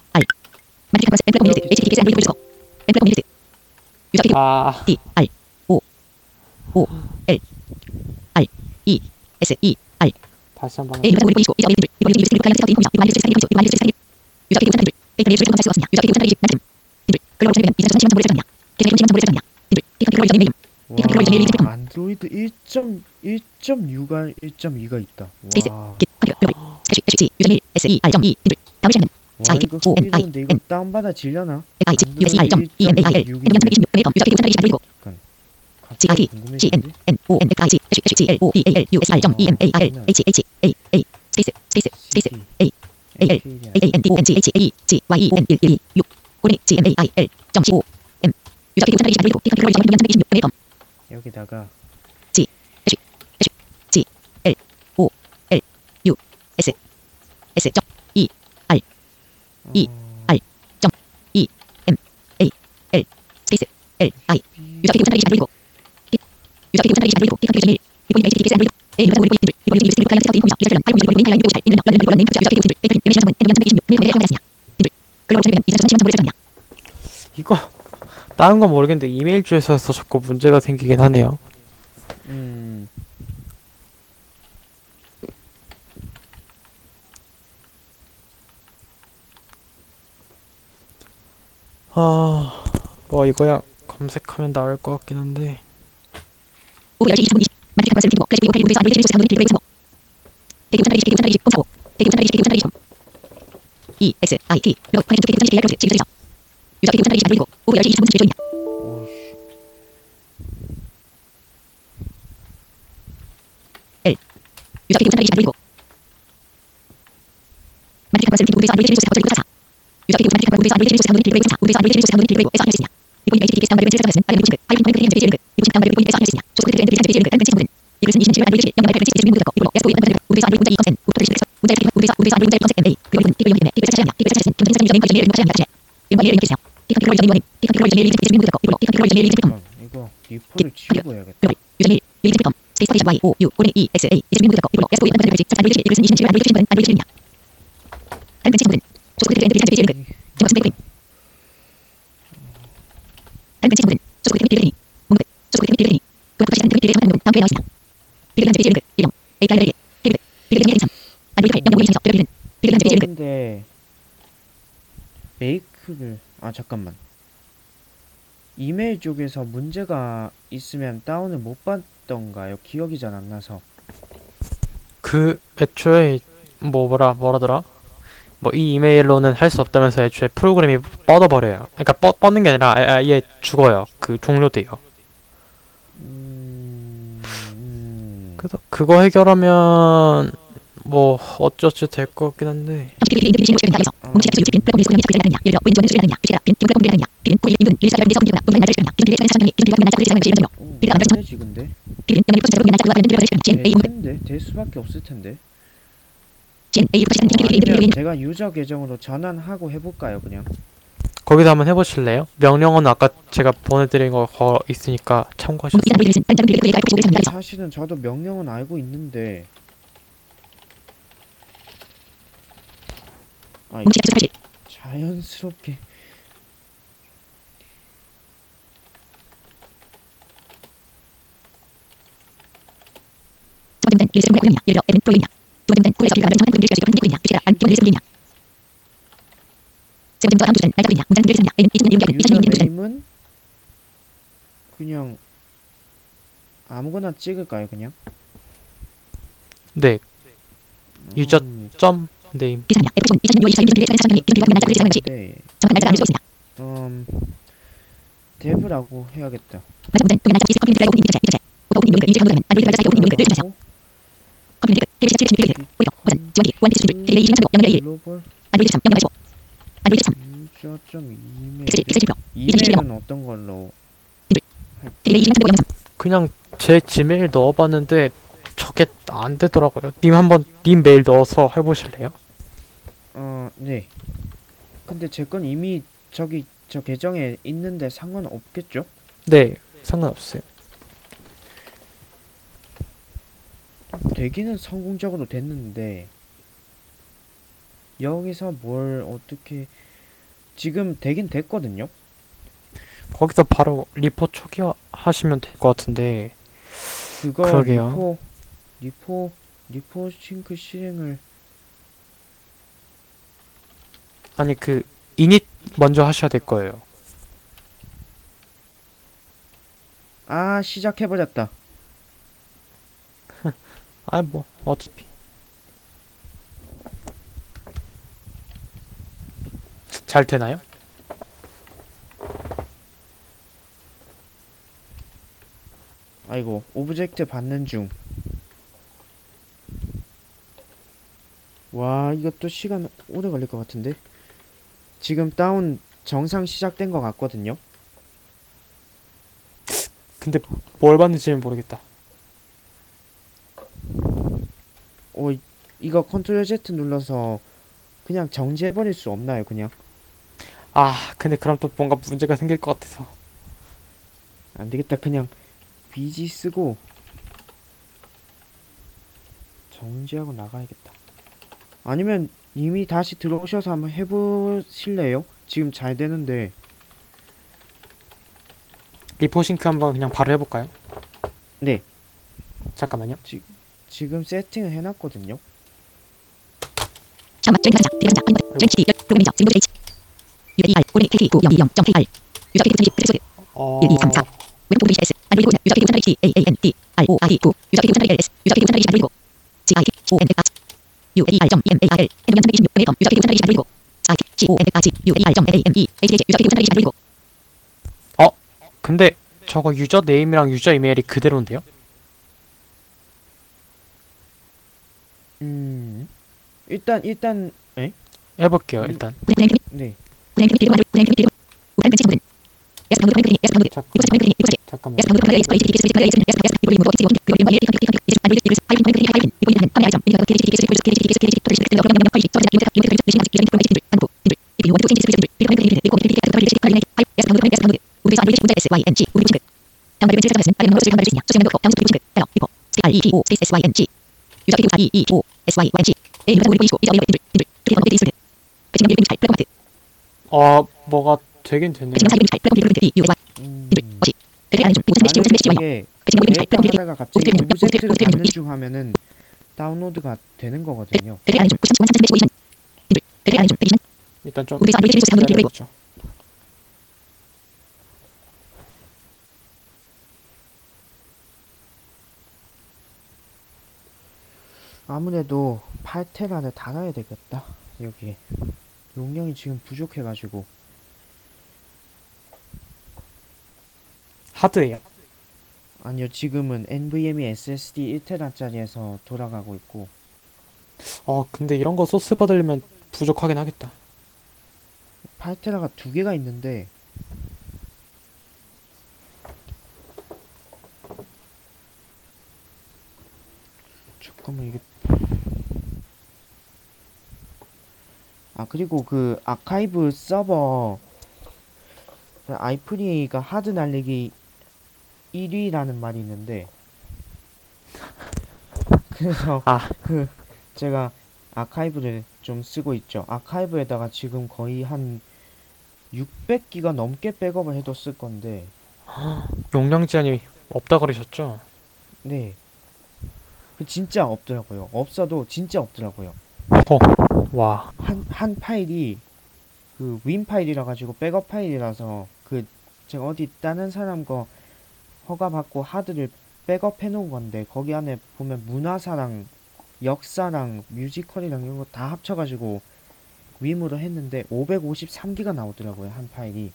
A: 다시 한번
C: 와, 안드로이드 1.1.6가 1.2가 있다. 와, 와 이거 소리던데 이거 다운받아 질려나? 갑자기 궁금해지는데? 여기다가
B: 이번 HTTPS 안드로이드 A 유사 모드 인들 이번 유스 클라이언트 세트 인코미션 유사 팔 유저 메인 라인 잘 있는 런던 런던 네임 주저 유저 페이지 에미션 성분 엔드 326 메일 메일 컨텐츠냐 인들 글로벌 설명 2030 모델 설명이야.
A: 이거 다른 건 모르겠는데 이메일 주소에서 자꾸 문제가 생기긴 하네요. 뭐 이거야 검색하면 나올 것 같긴 한데.
B: 오후 10시 20분 20 마트릭 컨버스 리티브 플래시 오컬 모델 안드로이드 주소 상분 인들 대기 우산 20 대기 우산 20 045 대기 우산 20 대기 우산 20 E X I T 로그 컨텐츠 대기 우산 20 레이아웃 지금 유저 대기 우산 20 안드로이드 오후 10시 20분 제조입니다.
C: 오씨.
B: 유저 대기 우산 20 안드로이드 마트릭 컨버스 리티브 모델 안드로이드 주소 상분 144 유저 대기 우산 20 모델 안드로이드 주소 상분 인들 모델 안드로이드 주소 상분 인들 에서 확인할 수 있냐. 이번 HTTPS 다운로드 벤치 설정에서는 빠른 로딩 파일 포인트 엔드 페이지 이번 다운로드 포인트에서 확인할 수 있냐. 소스 코드 엔드 페이지 엔드 페이지 벤치 이것은 27 안드로이드 0 8 7 문제 닫고 이걸로 S5 안드로이드 우드에서 안드로이드 문제 이 컨센 우드에서 문제 우드에서 안드로이드 문제 컨센 MA 그리고 이건 이거 여기네 이거 차량이야 이거 차량은 김선생 유저 네임 유저 메일 이거 차량이야 이거 메일 이렇게 해요. 피카 컨트롤 유저 네임 피카 컨트롤 유저 메일 이렇게 문제 닫고 이걸로 피카 컨트롤 유저 메일 이렇게
C: 이거 리포를 지우고 해야겠다.
B: 글로벌 유저 메일 이렇게 컴 스페이스 스테이션 Y O U O E X A 이제 문제 닫고 이걸로 S5 안드로이드 페이지 안드로이드 이것은 27 안드로이드 최신 안드로이드 최신이야. 다른 벤치 친구들은 소스 코드 엔드 페이지 엔드 페이지 정확 스펙 크림 다른 벤치 친구들은 소스 코드 엔드 페이지 몽드 소스 코드 엔드 페이지 그 다시 엔드 페이지 다음 페이지 나와 있습니다. 빌드 벤치 페이지 엔드 이름 API 레이디 빌드 빌드 벤치 3 안드로이드 페이지 0 5 2 3 빌드 빌드 벤치 페이지 엔드
C: 근데 메이크를 잠깐만. 이메일 쪽에서 문제가 있으면 다운을 못 받던가요? 기억이 잘 안 나서.
A: 그 애초에 뭐라더라? 뭐 이 이메일로는 할 수 없다면서 애초에 프로그램이 뻗어버려요. 그러니까 뻗는 게 아니라 아예 죽어요. 그 종료돼요. 그래서 그거 해결하면 뭐 어쩌지 될 것 같긴 한데.
C: 되지 근데? 되는데? 될 수밖에 없을 텐데. 아니면 제가 유저 계정으로 전환하고 해볼까요 그냥?
A: 거기서 한번 해보실래요? 명령어는 아까 제가 보내드린 거 있으니까 참고하셨어요.
C: 사실은 저도 명령은 알고 있는데 자연스럽게 유저네임은 그냥 아무거나 찍을까요 그냥?
A: 네, 유저 점 네임.
C: 네. 데브라고 해야겠다. 글로벌 유저.이메일 이메일은 어떤 걸로?
A: 그냥 제 지메일 넣어봤는데 저게 안 되더라고요. 님 한번 님 메일 넣어서 해보실래요?
C: 네. 근데 제 건 이미 저기 저 계정에 있는데 상관없겠죠?
A: 네, 상관없어요.
C: 되기는 성공적으로 됐는데 여기서 뭘 어떻게 지금 되긴 됐거든요.
A: 거기서 바로 리포 초기화하시면 될 것 같은데.
C: 그거
A: 그러게요.
C: 리포 싱크 실행을
A: 아니 그 이닛 먼저 하셔야 될 거예요.
C: 시작해버렸다.
A: 아 뭐 어차피 잘 되나요?
C: 아이고 오브젝트 받는 중. 와 이것도 시간 오래 걸릴 것 같은데. 지금 다운 정상 시작된 것 같거든요.
A: 근데 뭘 받는지는 모르겠다.
C: 이거 컨트롤 Z 눌러서 그냥 정지해버릴 수 없나요 그냥?
A: 근데 그럼 또 뭔가 문제가 생길 것 같아서.
C: 안되겠다. 그냥 BG 쓰고 정지하고 나가야겠다. 아니면 이미 다시 들어오셔서 한번 해보실래요? 지금 잘 되는데.
A: 리포싱크 한번 그냥 바로 해볼까요?
C: 네,
A: 잠깐만요.
C: 지금 세팅을 해놨거든요.
B: 시험막 조인 가자 대상자 아니면 조인 CD 프로그램이죠 지금 H UAR 오른 KT 902.0.KR 유저 피드 편집 프레스 1 2 3 4 웹 보드 CS 안드로이드 유저 피드 천다리 CAAND RORD 9 유저 피드 천다리 LS 유저 피드 천다리 안드로이드 CIT ONFH UAR.EMAR N동양 326 유저 피드 천다리 안드로이드 CIT ONFH UAR.AME HH 유저 피드 천다리 안드로이드
A: 근데 저거 유저 네임이랑 유저 이메일이 그대로인데요?
C: 일단,
A: 해볼게요, 일단.
B: 운행
C: 네.
B: 운행 비리고 운행 비리고 우단 벤치 정보는 S 방문 운행 S 방문 이곳 방문 이곳
A: 잠깐만.
B: S 방문 S YT KS KS KS S 이블리 무거 기지 원기 그리고 이마일 컨택 컨택 이제 안리 이블리 파이브 파이브 파이브 이블리 하는 파이 아이점 미니가 KS KS KS KS KS KS 토리스 등 어떤 파이 저자 이웃 이웃 이웃 리신 아직 이전 프로그램 들 안고 들 이비 원투 체인지 스위치 들 이블리 파이브 이블리 이고 KS KS KS KS 파이 S 방문 S 방문 우리 사람 문제 SYNG 우리 문제 당발 벤치 세상에서 빠른 노릇을 한발 주시냐 수정 넣고 당수 문제 따라 이거 CREPO 스페이스 SYNG 유저 피드 225 SYNG A 유저 우리 보이시고 이저 이블리 이블리 트리 언어 데이스 배치는 빌딩 잘 플랫폼
A: 뭐가 되긴 되네요.
B: 배치는 사이빙 잘 플랫폼 빌딩 USY 이블리 어시 배치 안에 좀 무슨 배치 무슨 배치 와요
C: 이게
B: 배치는 빌딩 잘 플랫폼 빌딩
C: 하다가 갑자기
B: 오스트리아
C: 웹 세트를
B: 오스트리아
C: 받는 중 하면은 다운로드가 되는 거거든요.
B: 배치 안에 좀 쿠션 수완 산산 배치 오이션 이블리 배치 안에 좀 배치는
A: 일단 좀
B: 우리 사람 배치 수완 산산 배치
A: 기다려보죠.
C: 아무래도 8테라를 달아야 되겠다. 여기에 용량이 지금 부족해가지고.
A: 하드예요.
C: 아니요, 지금은 NVMe SSD 1테라짜리에서 돌아가고 있고.
A: 근데 이런 거 소스 받으려면 부족하긴 하겠다.
C: 8테라가 두 개가 있는데 잠깐만 이게 그리고 그 아카이브 서버 아이프리가 하드 날리기 1위라는 말이 있는데 그래서 그 제가 아카이브를 좀 쓰고 있죠. 아카이브에다가 지금 거의 한 600기가 넘게 백업을 해뒀을 건데
A: 용량 제한이 없다 그러셨죠?
C: 네. 그 진짜 없더라고요. 없어도 진짜 없더라고요.
A: 와.
C: 한 파일이 그 윈 파일이라 가지고 백업 파일이라서 그 제가 어디 다른 사람 거 허가 받고 하드를 백업 해 놓은 건데 거기 안에 보면 문화사랑 역사랑 뮤지컬이랑 이런 거 다 합쳐 가지고 윈으로 했는데 553기가 나오더라고요. 한 파일이.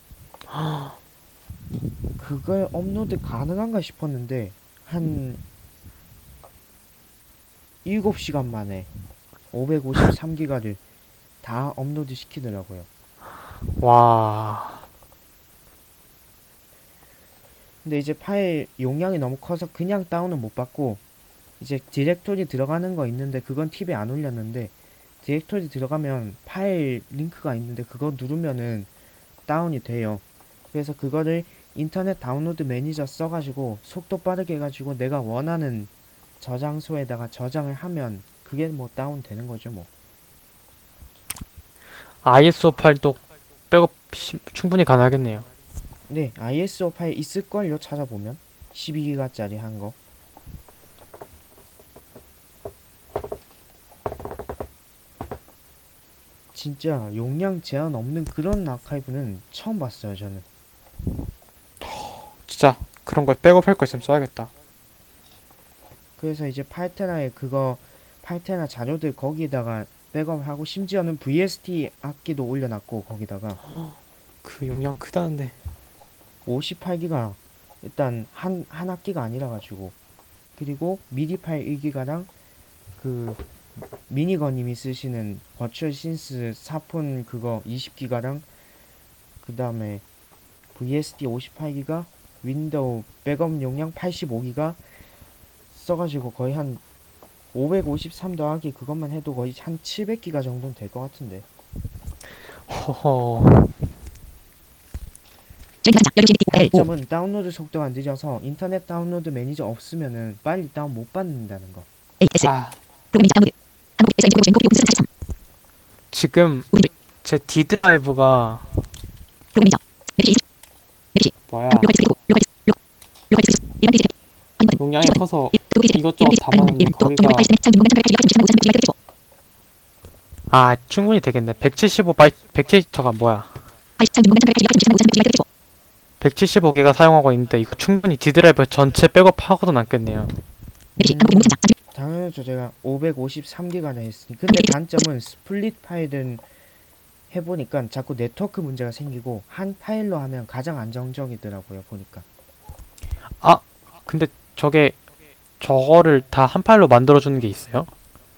C: 그걸 업로드 가능한가 싶었는데 한 7시간 만에 553기가를 다 업로드 시키더라고요.
A: 와.
C: 근데 이제 파일 용량이 너무 커서 그냥 다운은 못 받고 이제 디렉토리 들어가는 거 있는데 그건 팁에 안 올렸는데 디렉토리 들어가면 파일 링크가 있는데 그거 누르면은 다운이 돼요. 그래서 그거를 인터넷 다운로드 매니저 써가지고 속도 빠르게 해가지고 내가 원하는 저장소에다가 저장을 하면 그게 뭐 다운 되는 거죠 뭐.
A: ISO 파일도 백업 충분히 가능하겠네요.
C: 네, ISO 파일 있을걸요 찾아보면 12기가짜리 한 거. 진짜 용량 제한 없는 그런 아카이브는 처음 봤어요 저는.
A: 진짜 그런 걸 백업할 거 있으면 써야겠다.
C: 그래서 이제 8테라에 그거 8테라 자료들 거기다가 백업하고 심지어는 VST 악기도 올려놨고 거기다가
A: 그 용량 크다는데.
C: 58기가 일단 한 학기가 아니라 가지고 그리고 미디 파일 1기가랑 그 미니건님이 쓰시는 버추얼 신스 4폰 그거 20기가랑 그 다음에 VST 58기가 윈도우 백업 용량 85기가 써가지고 거의 한 553 더하기 그것만 해도 거의 한 700기가 정도는 될 것 같은데.
A: 허허.
C: 단점은 다운로드 속도가 늦어서 인터넷 다운로드 매니저 없으면은 빨리 다운 못 받는다는 거.
B: AS
A: 아,
B: 프로그래밍 자 다운로드. 한국 SIG 프로그램 코피 오픈 43.
A: 지금
B: 우인도
A: 제 D 드라이브가
B: 프로그래밍 자. 메디시
A: 뭐야
B: 로컬 디스크 로컬 디스크 일반 디스크 한번
A: 용량이 커서
B: 도기 디스크
A: 이것저것 담았는데 거기가 아 충분히 되겠네. 175바이트 170 잠깐 뭐야 175기가 사용하고 있는데 이거 충분히 D 드라이브 전체 백업하고도 남겠네요.
C: 당연하죠. 제가 553기가나 했으니. 근데 단점은 스플릿 파일은 해보니까 자꾸 네트워크 문제가 생기고 한 파일로 하면 가장 안정적이더라고요. 보니까.
A: 아 근데 저거를 다 한 파일로 만들어주는 게 있어요?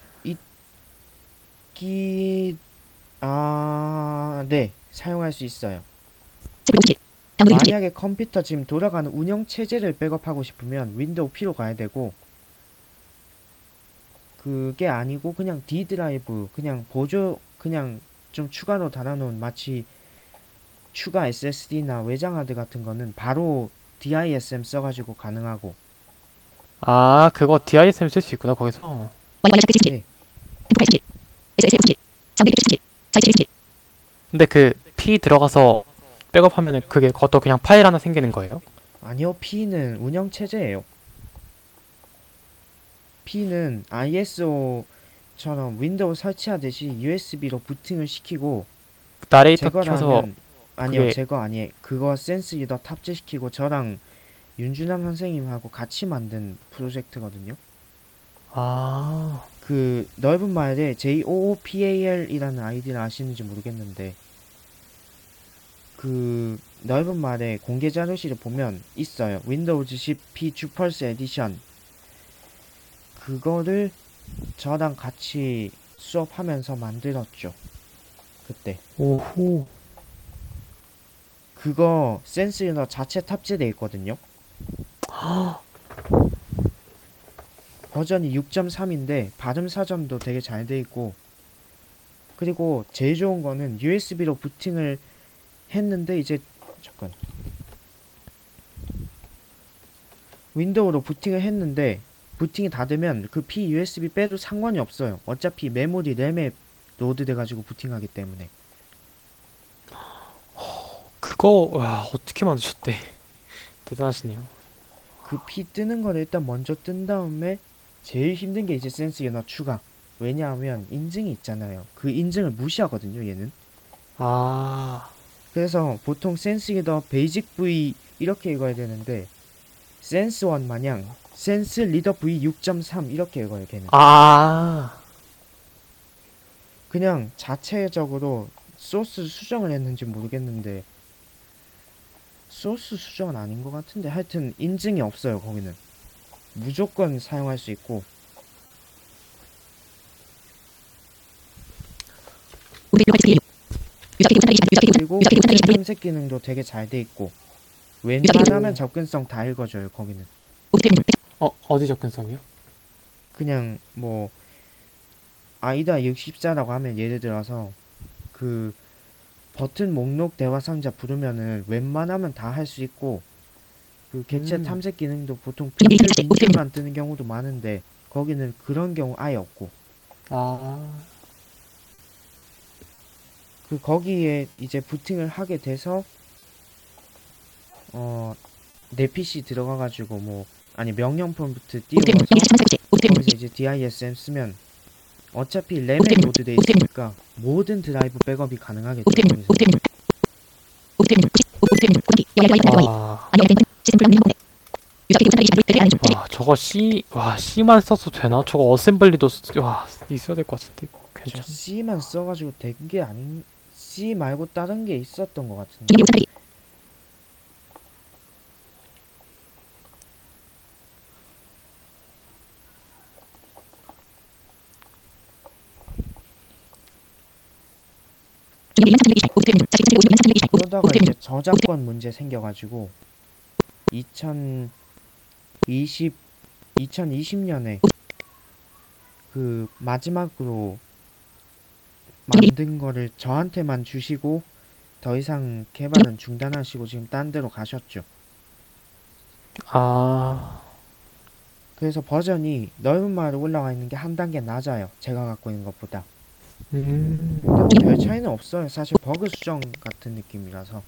C: 네, 사용할 수 있어요.
B: 다운로드
C: 만약에 컴퓨터 지금 돌아가는 운영 체제를 백업하고 싶으면 윈도우 P로 가야 되고, 그게 아니고 그냥 D 드라이브 그냥 보조 그냥 좀 추가로 달아놓은 마치 추가 SSD나 외장 하드 같은 거는 바로 DISM 써가지고 가능하고.
A: 아 그거 DISM 쓸 수 있구나 거기서.
C: 네.
A: 근데 그 P 들어가서 백업하면은 그것도 그냥 파일 하나 생기는 거예요?
C: 아니요, P는 운영 체제예요. P는 ISO처럼 윈도우 설치하듯이 USB로 부팅을 시키고
A: 나레이터
C: 제거를
A: 켜서
C: 하면 아니요,
A: 그게
C: 제거 아니에요. 그거 센스 유더 탑재시키고 저랑 윤준함 선생님하고 같이 만든 프로젝트거든요.
A: 아
C: 그 넓은 말에 JOOPAL이라는 아이디를 아시는지 모르겠는데, 그 넓은 말에 공개 자료실을 보면 있어요. 윈도우즈 10P 주펄스 에디션. 그거를 저랑 같이 수업하면서 만들었죠. 그때.
A: 오호
C: 그거 센스 유너 자체 탑재돼 있거든요. 버전이 6.3인데 발음 사전도 되게 잘 돼 있고, 그리고 제일 좋은 거는 USB로 부팅을 했는데 이제 잠깐 윈도우로 부팅을 했는데 부팅이 다 되면 그 P USB 빼도 상관이 없어요. 어차피 메모리 램에 로드 돼가지고 부팅하기 때문에.
A: 그거 와 어떻게 만드셨대. 대단하시네요.
C: 그 P 뜨는 걸 일단 먼저 뜬 다음에 제일 힘든 게 이제 센스 연어 추가. 왜냐하면 인증이 있잖아요. 그 인증을 무시하거든요, 얘는.
A: 아
C: 그래서 보통 센스 리더 베이직 V 이렇게 읽어야 되는데 센스1 마냥 센스 리더 V 6.3 이렇게 읽어요, 걔는.
A: 아,
C: 그냥 자체적으로 소스 수정을 했는지 모르겠는데 소스 수정은 아닌 것 같은데 하여튼 인증이 없어요, 거기는. 무조건 사용할 수 있고. 그리고 캡처 탐색 기능도 되게 잘 돼 있고 웬만하면 접근성 다 읽어줘요, 거기는.
A: 어디 접근성이요?
C: 그냥 뭐 아이다 64라고 하면 예를 들어서 그 버튼 목록 대화 상자 부르면은 웬만하면 다 할 수 있고, 그 객체 탐색 기능도 보통 만 뜨는 경우도 많은데 거기는 그런 경우 아예 없고,
A: 아,
C: 그 거기에 이제 부팅을 하게 돼서 내 PC 들어가가지고 뭐 아니 명령 프롬프트 띄워서 거기서 이제 DISM 쓰면 어차피 램에 로드돼 있으니까 모든 드라이브 백업이 가능하겠죠. 거기서.
A: 와, 와, 저거 C만 써도 되나? 저거 어셈블리도, 있어야 될 것 같은데.
C: 저
A: 괜찮아.
C: C만 써가지고 된 게 아닌, C 말고 다른 게 있었던 것 같은데. 그러다가 이제 저작권 문제 생겨가지고 2020년에 그 마지막으로 만든 거를 저한테만 주시고 더 이상 개발은 중단하시고 지금 딴 데로 가셨죠.
A: 아,
C: 그래서 버전이 넓은 마을에 올라와 있는 게 한 단계 낮아요. 제가 갖고 있는 것보다. 근데 뭐 별 차이는 없어요. 사실 버그 수정 같은 느낌이라서.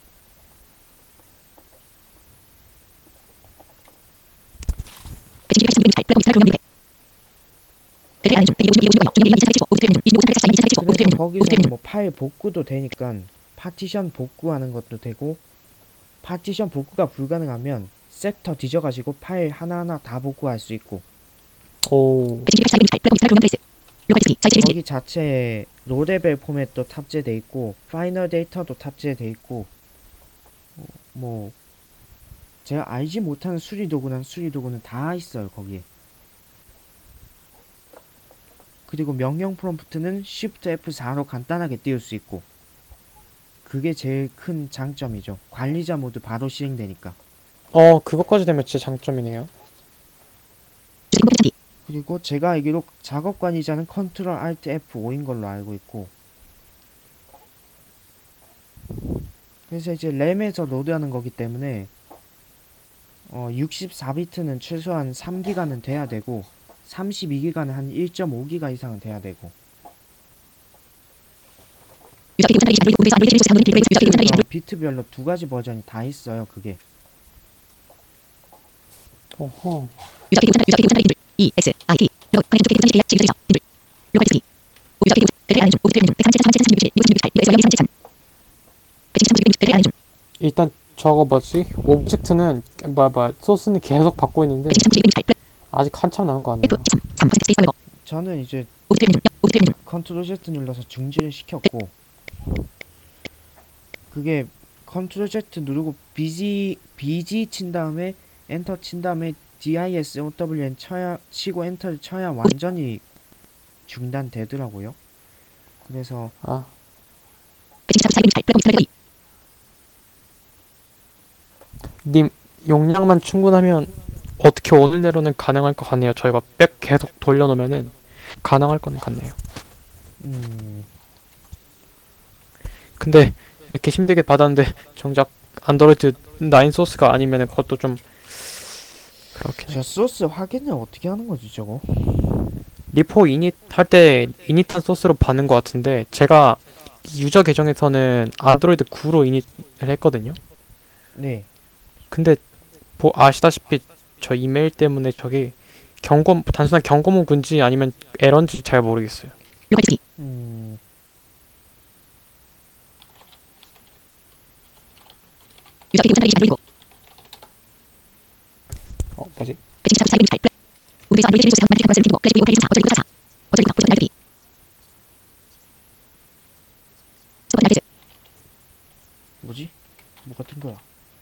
C: 그래서 거기서는 뭐 파일 복구도 되니까 파티션 복구하는 것도 되고, 파티션 복구가 불가능하면 섹터 뒤져가지고 파일 하나하나 다 복구할 수 있고,
A: 오,
C: 거기 자체에 로레벨 포맷도 탑재돼 있고 파이널 데이터도 탑재돼 있고, 뭐 제가 알지 못하는 수리 도구는 다 있어요 거기에. 그리고 명령 프롬프트는 Shift F4로 간단하게 띄울 수 있고, 그게 제일 큰 장점이죠. 관리자 모드 바로 실행되니까.
A: 그것까지 되면 진짜 장점이네요.
C: 그리고 제가 알기로 작업 관리자는 컨트롤 Alt F5인 걸로 알고 있고, 그래서 이제 램에서 로드하는 거기 때문에 64비트는 최소한 3기가는 돼야 되고 32기가는 한 1.5기가 이상은 돼야 되고, 그래서 비트별로 두 가지 버전이 다 있어요. 그게
A: 어허. 일단 저거 뭐지? 오브젝트는 소스는 계속 받고 있는데 아직 한참 남은 거 같네요.
C: 저는 이제 컨트롤 Z 눌러서 중지를 시켰고, 그게 컨트롤 Z 누르고 BG 친 다음에 엔터 친 다음에 DISOWN 치고 엔터를 쳐야 완전히 중단되더라고요. 그래서
A: 아, 님 용량만 충분하면 어떻게 오늘내로는 가능할 것 같네요. 저희가 백 계속 돌려놓으면은 가능할 것 같네요. 근데 이렇게 힘들게 받았는데 정작 안드로이드 9 소스가 아니면은 그것도 좀 그렇게.
C: 저 소스 확인을 어떻게 하는 거지 저거?
A: 리포 이닛 할 때 이닛한 소스로 받는 것 같은데 제가 유저 계정에서는 안드로이드 9로 이닛을 했거든요.
C: 네.
A: 근데 아시다시피 저 이메일 때문에 저기 단순한 경고문인지 아니면 에러인지 잘 모르겠어요.
C: 음,
A: 뭐지?
C: 뭐지? 뭐 같은 거야?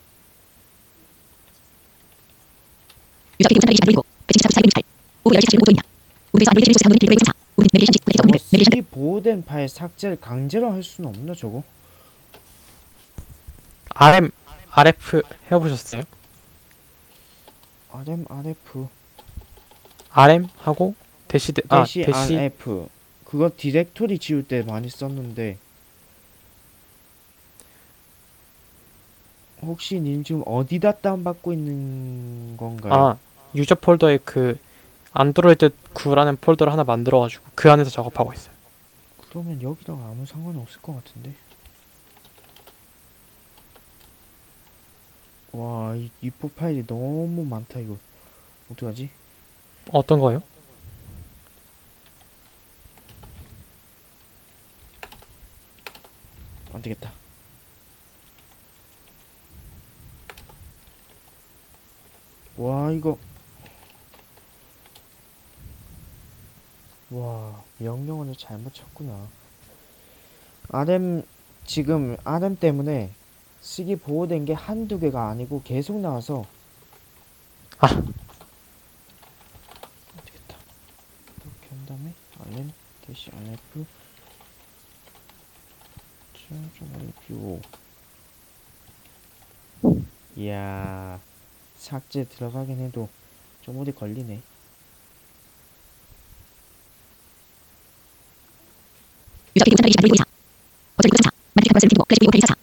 C: 이 보호된 파일 삭제를 강제로 할 수는 없나 저거?
A: RF 해보셨어요?
C: RMRF
A: RM 하고 대시
C: RF 그거 디렉토리 지울 때 많이 썼는데, 혹시 님 지금 어디다 다운받고 있는 건가요?
A: 유저 폴더에 그 안드로이드 9라는 폴더를 하나 만들어가지고 그 안에서 작업하고 있어요.
C: 그러면 여기다가 아무 상관 없을 것 같은데. 와, 이 이포 파일이 너무 많다 이거. 어떡하지?
A: 어떤 거요?
C: 안 되겠다. 와, 이거. 와, 명령어를 잘못 쳤구나. 지금 RM 때문에 쓰기 보호된 게 한두 개가 아니고 계속 나와서.
A: 아.
C: 안 되겠다. 이렇게 한 다음에 RM 대시 RF 좀 이야, 삭제 들어가긴 해도 좀 오래 걸리네.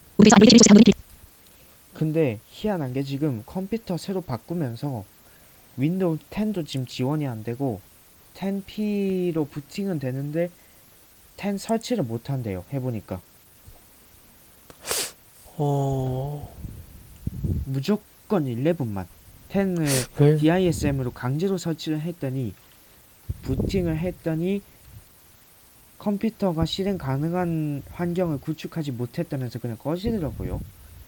C: 근데 희한한 게 지금 컴퓨터 새로 바꾸면서 윈도우 10도 지금 지원이 안 되고 10P로 부팅은 되는데 10 설치를 못 한대요. 해보니까
A: 어,
C: 무조건 11만 10을
A: 왜?
C: DISM으로 강제로 설치를 했더니 부팅을 했더니 컴퓨터가 실행 가능한 환경을 구축하지 못했다면서 그냥 꺼지더라고요.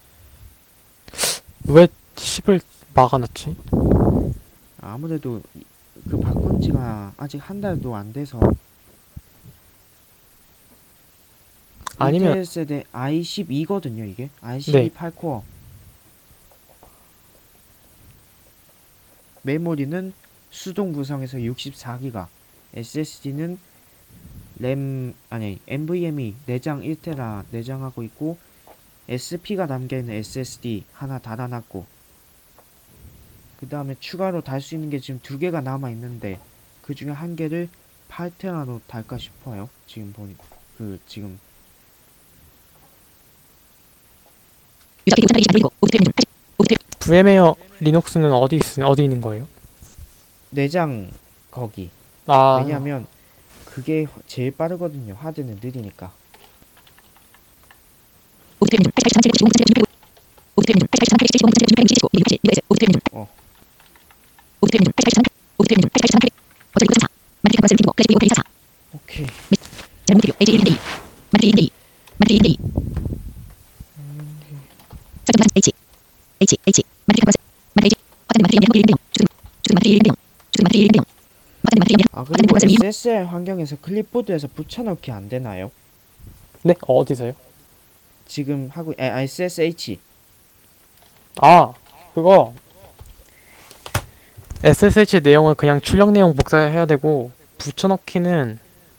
A: 왜 10을 막아놨지?
C: 아무래도 그 바꾼 지가 아직 한 달도 안 돼서
A: 아니면,
C: 인텔 세대 i12거든요, 이게. i12
A: 네.
C: 8코어. 메모리는 수동 구성에서 64기가. SSD는 NVMe 내장 1테라 내장하고 있고 SP가 담겨있는 SSD 하나 달아놨고 그 다음에 추가로 달 수 있는 게 지금 2개가 남아있는데 그 중에 한 개를 8테라로 달까 싶어요. 지금 보니 지금
B: 유저 기기 운전하기 25 오브트 메뉴 80 오브트
A: VM웨어 리눅스는 어디 있는 거예요?
C: 내장 거기.
A: 아,
C: 왜냐면 그게 제일 빠르거든요. 하드는 느리니까.
B: 오브트 메뉴 80 3 7 95 오브트 메뉴 80 3 75 75 80 오브트 메뉴
C: 어.
B: 오브트 메뉴 80 3 오브트 메뉴 80 3 어쩌리 구성사 만들 컨버스 리티버 플래시 오브트 44
C: 오케이.
B: 잘못 필요 AJ 1대2 만들 2대2 만들 2대2 설정 H 만들 컨버스 만들 AJ 어떤 만들 1대0 주둔 만들 1대0 주둔 만들 1대0 어떤 만들 1대0
C: 아 그리고 SSL 환경에서 클립보드에서 붙여넣기 안 되나요?
A: 네, 어디서요?
C: 지금 하고 SSH.
A: 아, 그거 SSH 내용은 그냥 출력 내용 복사해야 되고 붙여넣기는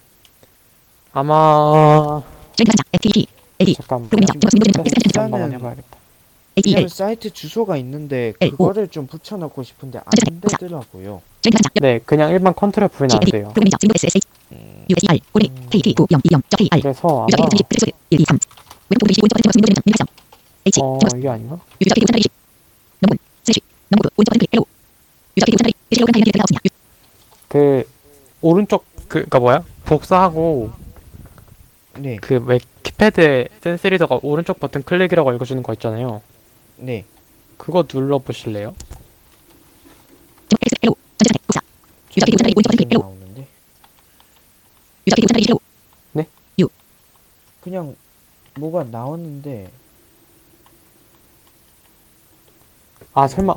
A: 아마
B: 주행 가상자 FTP AD
A: 잠깐
B: 프로그램 정 윈도우 링크
A: 한번 해봐야겠다.
B: AEL
C: 그냥 사이트 주소가 있는데
B: L, O.
C: 그거를 좀 붙여넣고 싶은데 안 되더라고요.
B: 주행 가상자
A: 네, 그냥 일반 컨트롤 V는 안
B: GED
A: 돼요.
B: 프로그램 정 SSH USR 오리 KT 9 0 2 0 KT R
A: 그래서
B: 유저
A: 아마
B: 기기 프레스 1 2 3 웹 오른쪽 버튼 윈도우 링크 링크 H
A: 이게 아닌가?
B: 유저 기기 운전하기 넘군 슬래시 넘군 오른쪽 버튼 클릭 L 유저 기기 운전하기 실시간 타이밍 기회가 없으냐
A: 그 오른쪽 그니까 뭐야? 복사하고
C: 네,
A: 그 왜 키패드 센스리더가 오른쪽 버튼 클릭이라고 읽어주는 거 있잖아요.
C: 네.
A: 그거 눌러 보실래요?
B: X L 전체 복사 유저 기기 운전하기 오른쪽 버튼 클릭 L
C: 나오는데
B: 유저 기기 운전하기 L
C: 그냥 뭐가 나왔는데
A: 아 설마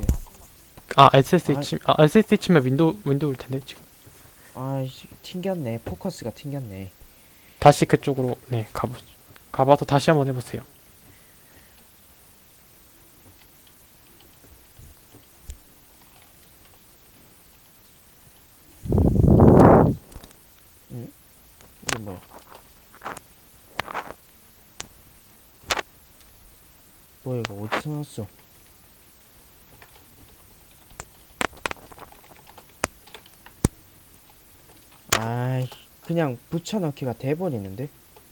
A: SSH면 윈도우일 텐데 지금.
C: 아이씨 튕겼네. 포커스가 튕겼네.
A: 다시 그쪽으로 네 가봐서 다시 한번 해보세요.
C: 이게 뭐야? 뭐야 이거 어디서 나왔어? 아이 그냥 붙여넣기가 돼버리는데?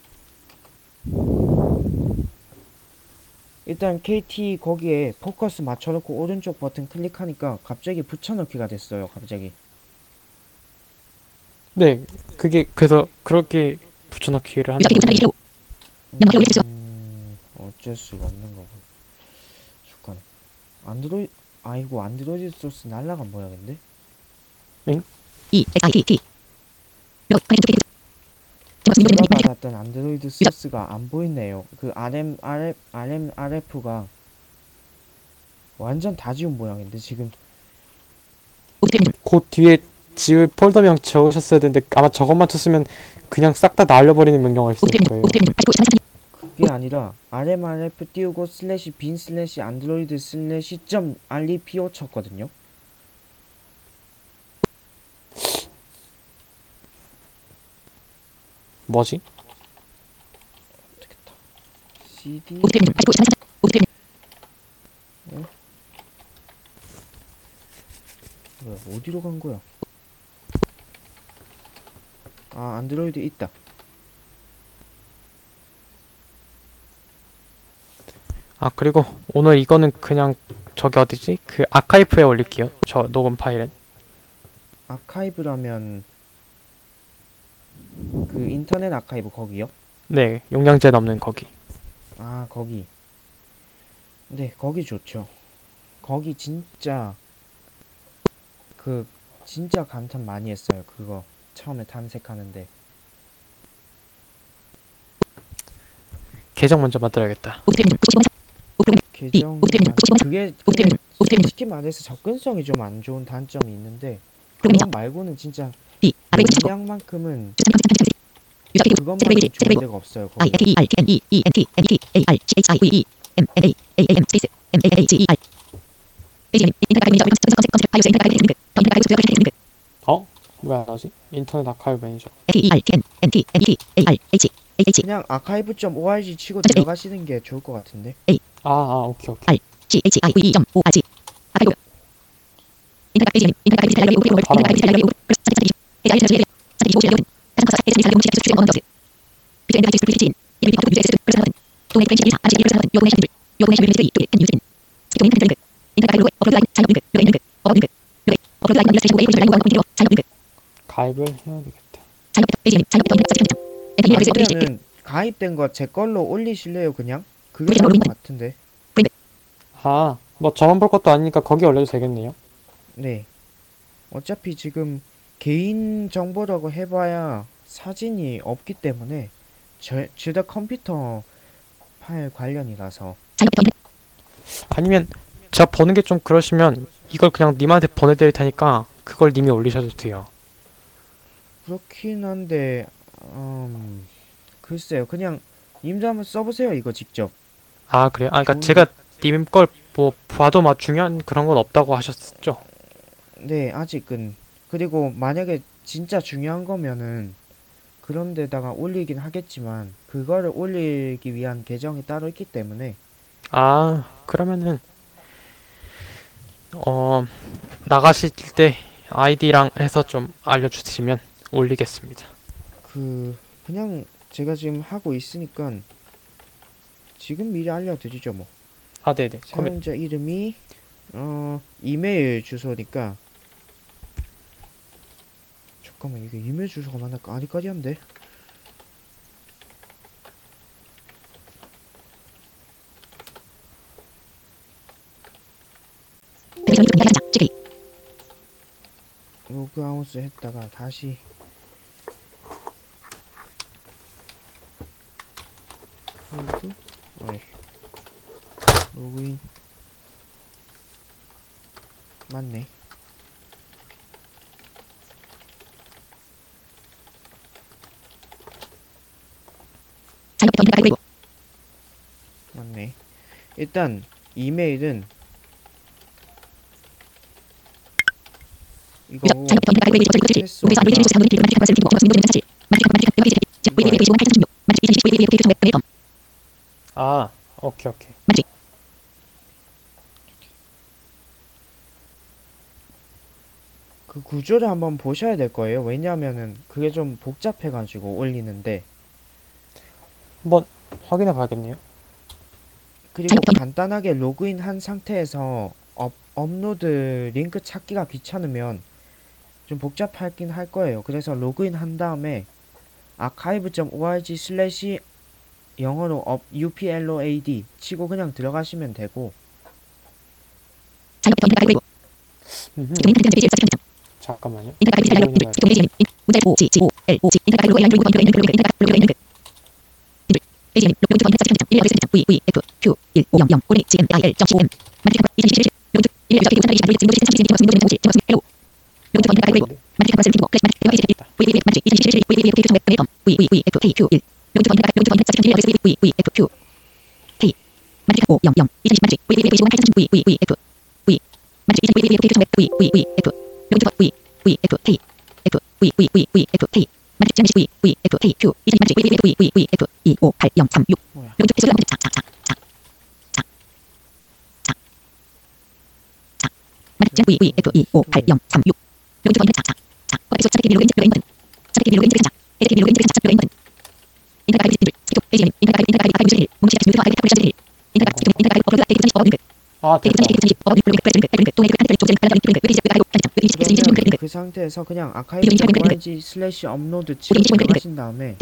C: 일단 KT 거기에 포커스 맞춰놓고 오른쪽 버튼 클릭하니까 갑자기 붙여넣기가 됐어요. 갑자기.
A: 네, 그게 그래서 그렇게 붙여넣기를
B: 유저 기기
A: 한다고.
B: 운전하기 L 넘어가 올릴 수
C: 어쩔 수가 없는 거고. 잠깐. 아이고 안드로이드 소스 날라간 모양인데?
B: E X I T T 로그 커넥트 기기 제목 윈도우
C: 제가
B: 링크 링크
C: 받았던 안드로이드 소스가 안 보이네요. 그 RF가 완전 다 지운 모양인데 지금.
B: 오브트 메뉴
A: 그 뒤에 지울 폴더명 적으셨어야 되는데 아마 저것만 쳤으면 그냥 싹 다 날려버리는 명령을 했을
B: 오브트 메뉴
A: 거예요.
B: 오브트 메뉴 89 13
C: 그게 아니라 RMRF 띄우고 슬래시 빈 슬래시 안드로이드 슬래시 점 REPO 쳤거든요.
A: 뭐지?
C: CD
B: 오브트 메뉴 89 13 오브트 메뉴
C: 뭐야 어디로 간 거야? 아 안드로이드 있다.
A: 아 그리고 오늘 이거는 그냥 저기 어디지? 그 아카이브에 올릴게요. 저 녹음 파일은.
C: 아카이브라면 그 인터넷 아카이브 거기요?
A: 네, 용량제 넘는 거기.
C: 아, 거기. 네, 거기 좋죠. 거기 진짜 진짜 감탄 많이 했어요. 그거 처음에 탐색하는데.
A: 계정 먼저 만들어야겠다.
C: 계정 그게 솔직히 말해서 접근성이 좀 안 좋은 단점이 있는데 그거 말고는 진짜 용량만큼은 그것만큼 좋은 데가 없어요. 거기.
A: 어? 왜 안 하지? 인터넷 아카이브 매니저.
C: 그냥 archive.org 치고 들어가시는 게 좋을 것 같은데.
A: 오케이, 오케이. 가입을 해야 되겠다.
C: 아니면은 가입된 거 제 걸로 올리실래요? 그냥 그게 나을 것 같은데.
A: 뭐 저만 볼 것도 아니니까 거기 올려도 되겠네요.
C: 네. 어차피 지금 개인 정보라고 해봐야 사진이 없기 때문에 죄다 컴퓨터 파일 관련이라서.
A: 아니면 제가 보는 게 좀 그러시면 이걸 그냥 님한테 보내드릴 테니까 그걸 님이 올리셔도 돼요.
C: 그렇긴 한데 글쎄요. 그냥 님도 한번 써보세요. 이거 직접.
A: 그래요? 그러니까
C: 좋은-
A: 제가 님 걸 뭐 봐도 맞추면 그런 건 없다고 하셨죠?
C: 네, 아직은. 그리고 만약에 진짜 중요한 거면은 그런 데다가 올리긴 하겠지만 그거를 올리기 위한 계정이 따로 있기 때문에.
A: 그러면은 나가실 때 아이디랑 해서 좀 알려주시면 올리겠습니다.
C: 그냥 제가 지금 하고 있으니까 지금 미리 알려드리죠 뭐.
A: 네네.
C: 사용자 이름이 이메일 주소니까. 잠깐만, 이게 이메일 주소가 맞나? 아니까지한데. 로그아웃 했다가 다시 로그인. 맞네. 맞네. 일단 이메일은 이거
A: 오케이, 오케이.
C: 그 구조를 한번 보셔야 될 거예요. 왜냐하면은 그게 좀 복잡해가지고 올리는데.
A: 한번 확인해 봐야겠네요.
C: 그리고 간단하게 로그인 한 상태에서 업로드 링크 찾기가 귀찮으면 좀 복잡하긴 할 거예요. 그래서 로그인 한 다음에 archive.org/ 영어로 upload 치고 그냥 들어가시면 되고.
A: 잠깐만요. 아, 됐다.
C: 그러면 그 상태에서 그냥 archive.org 슬래시 업로드 치고 들어가신 다음에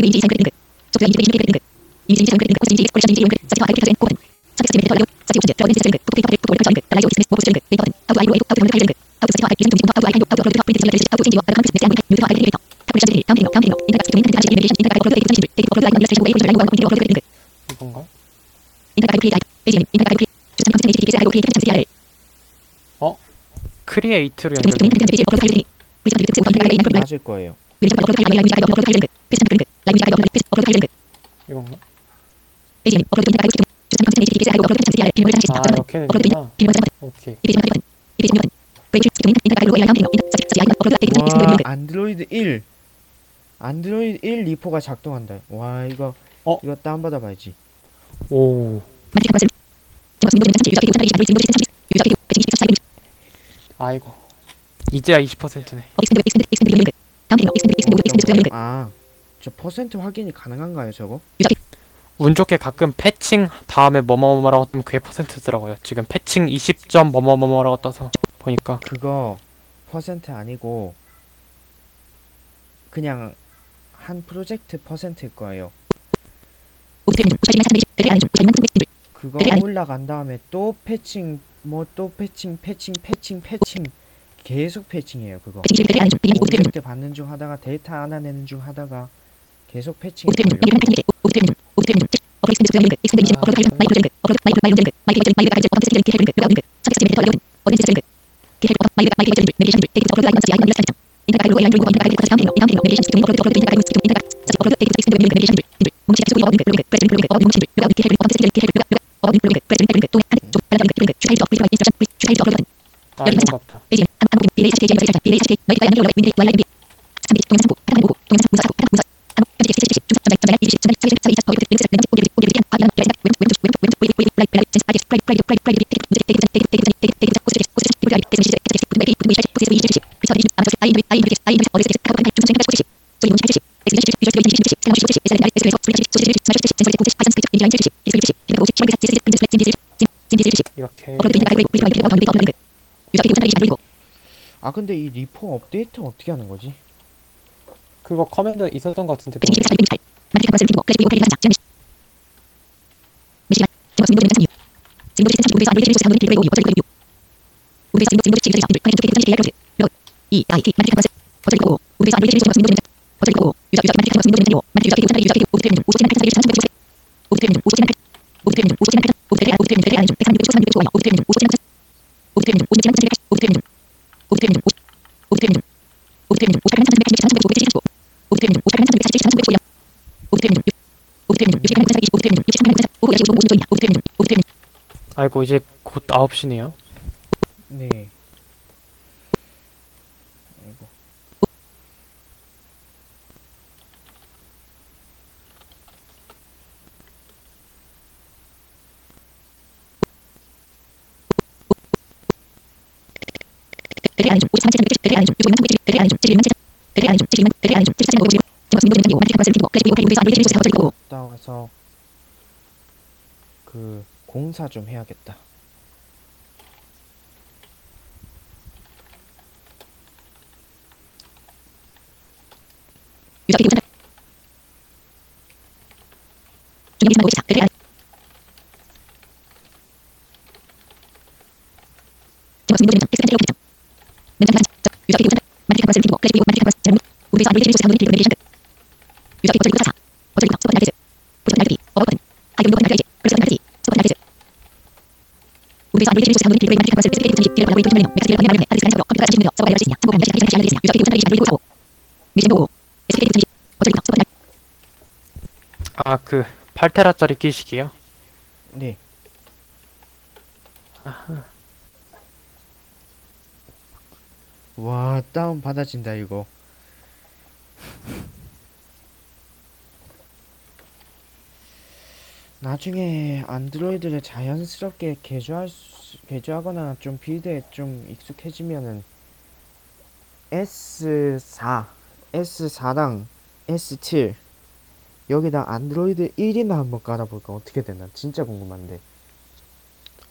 A: 이건가? 어? 크리에이트로 연결돼.
C: 맞을 거예요.
A: 이건가? 아, 이렇게 되는구나. 오케이.
C: 와, 안드로이드 1 리포가 작동한다. 와, 이거 다운받아 봐야지.
A: 오. 아이고. 이제야 20%네.
C: 아, 저 퍼센트 확인이 가능한가요, 저거?
A: 운 좋게 가끔 패칭 다음에 뭐뭐뭐라고 뜨면 그게 퍼센트더라고요. 지금 패칭 20점 뭐뭐뭐라고 떠서 보니까.
C: 그거 퍼센트 아니고 그냥 한 프로젝트 퍼센트일 거예요. 그거 올라간 다음에 또 패칭 패칭 계속 패칭해요. 그거 프로젝트 받는 중 하다가 데이터 알아내는 중 하다가 계속 패칭해요.
A: 아, 이건 같다. 이렇게.
C: 아, 근데 이 리포 업데이트 어떻게 하는 거지?
A: 그거 커맨드 있었던 것 같은데. 아이고, 이제 곧 9시네요.
C: 네. 아이고. 갔다 와서 그 공사 좀 해야겠다.
A: 아, 그 8테라짜리 끼시기요?
C: 네. 와, 다운 받아진다 이거. 나중에 안드로이드를 자연스럽게 개조하거나 좀 빌드에 좀 익숙해지면은 S4, S4랑 S7 여기다 안드로이드 1이나 한번 깔아볼까? 어떻게 되나? 진짜 궁금한데.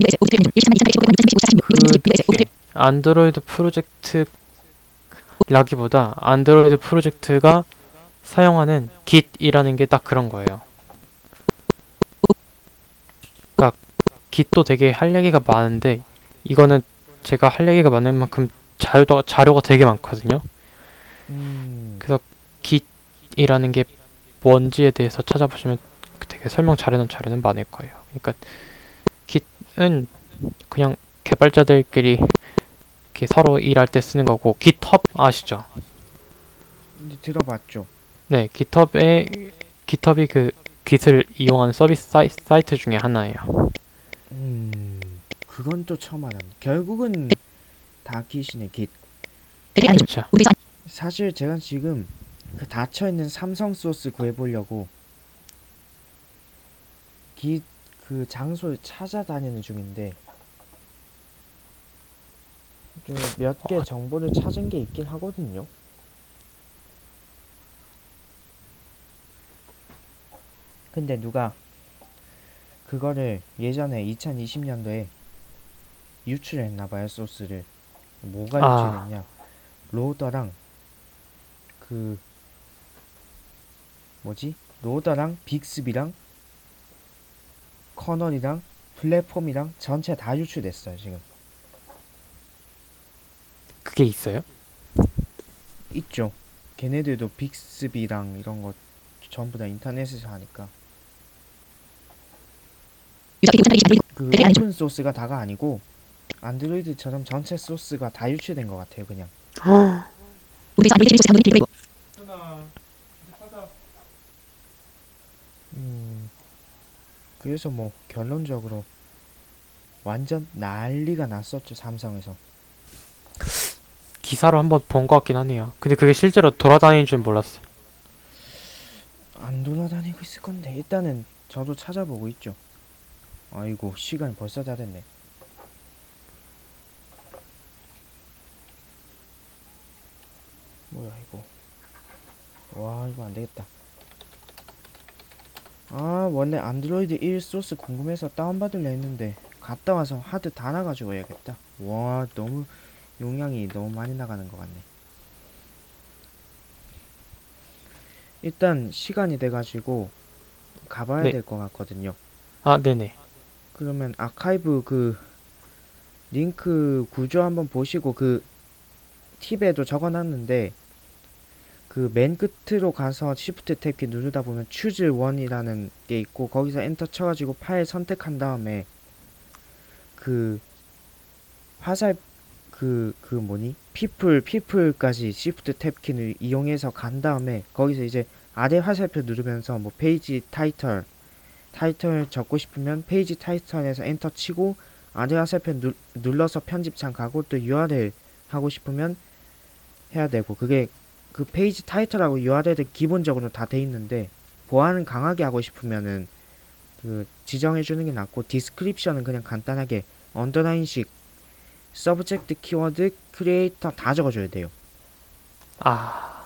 B: US 오브 트레이닝 13335 US 오브 트레이닝
A: 안드로이드 프로젝트라기보다 안드로이드 프로젝트가 사용하는 Git이라는 게 딱 그런 거예요. 그러니까 Git도 되게 할 얘기가 많은데 이거는 제가 할 얘기가 많은 만큼 자료가 되게 많거든요. 그래서 Git이라는 게 뭔지에 대해서 찾아보시면 되게 설명 잘해놓은 자료는 많을 거예요. 그러니까 Git은 그냥 개발자들끼리 이렇게 서로 일할 때 쓰는 거고, GitHub 아시죠?
C: 근데 들어봤죠.
A: 네, GitHub이 그 Git을 이용하는 서비스 사이트 중에 하나예요.
C: 그건 또 처음 알았네. 결국은 다 Git이네, Git.
B: 대대하는 중
A: 그렇죠.
B: 우리 사
C: 사실 제가 지금 그 닫혀있는 삼성 소스 구해보려고 Git 그 장소를 찾아다니는 중인데 몇 개 정보를 찾은 게 있긴 하거든요. 근데 누가 그거를 예전에 2020년도에 유출했나봐요, 소스를. 뭐가
A: 아.
C: 유출했냐? 로더랑 그 뭐지? 로더랑 빅스비랑 커널이랑 플랫폼이랑 전체 다 유출됐어요, 지금.
A: 그게 있어요?
C: 있죠. 걔네들도 빅스비랑 이런 거 전부 다 인터넷에서 하니까.
B: 유저 기록 320
C: 그
B: 대대하는 중
C: 오픈 소스가 다가 아니고 안드로이드처럼 전체 소스가 다 유출된 것 같아요, 그냥.
B: 우리 사 안드로이드 소스 한번이 필요해
C: 그래서 뭐 결론적으로 완전 난리가 났었죠, 삼성에서.
A: 기사로 한번 본 것 같긴 하네요. 근데 그게 실제로 돌아다니는 줄 몰랐어요.
C: 안 돌아다니고 있을 건데 일단은 저도 찾아보고 있죠. 아이고, 시간이 벌써 다 됐네. 뭐야 이거. 와, 이거 안 되겠다. 아, 원래 안드로이드 1 소스 궁금해서 다운받으려 했는데 갔다 와서 하드 다 나가지고 해야겠다. 와, 너무 용량이 너무 많이 나가는 것 같네. 일단 시간이 돼가지고 가봐야
A: 네.
C: 될 것 같거든요.
A: 아, 네네.
C: 그러면 아카이브 그 링크 구조 한번 보시고 그 팁에도 적어놨는데 그 맨 끝으로 가서 Shift 탭키 누르다 보면 Choose One이라는 게 있고 거기서 엔터 쳐가지고 파일 선택한 다음에 그 화살 그 뭐니? People까지 Shift 탭키를 이용해서 간 다음에 거기서 이제 아래 화살표 누르면서 뭐 페이지 타이틀 적고 싶으면 페이지 타이틀에서 엔터 치고 아래 화살표 눌러서 편집창 가고 또 URL 하고 싶으면 해야 되고 그게 그 페이지 타이틀하고 URL은 기본적으로 다 돼 있는데 보안을 강하게 하고 싶으면은 그 지정해 주는 게 낫고 디스크립션은 그냥 간단하게 언더라인식 서브젝트 키워드 크리에이터 다 적어줘야 돼요.
A: 아.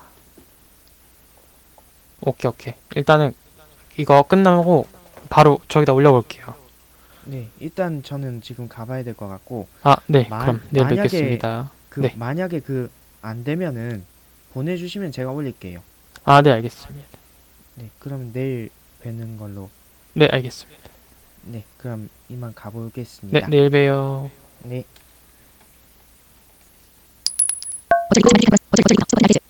A: 오케이. 일단은 이거 끝나고 바로 저기다 올려볼게요.
C: 네, 일단 저는 지금 가봐야 될 것 같고
A: 아, 네.
C: 마-
A: 그럼 내일
C: 만약에
A: 뵙겠습니다. 네.
C: 만약에 그 안 되면은 보내주시면 제가 올릴게요.
A: 아, 네, 알겠습니다.
C: 네, 그럼 내일 뵙는 걸로.
A: 네, 알겠습니다.
C: 네, 그럼 이만
A: 네,
C: 가보겠습니다.
A: 내일 봬요.
C: 네.
B: 어쩌리 서버 안드로이드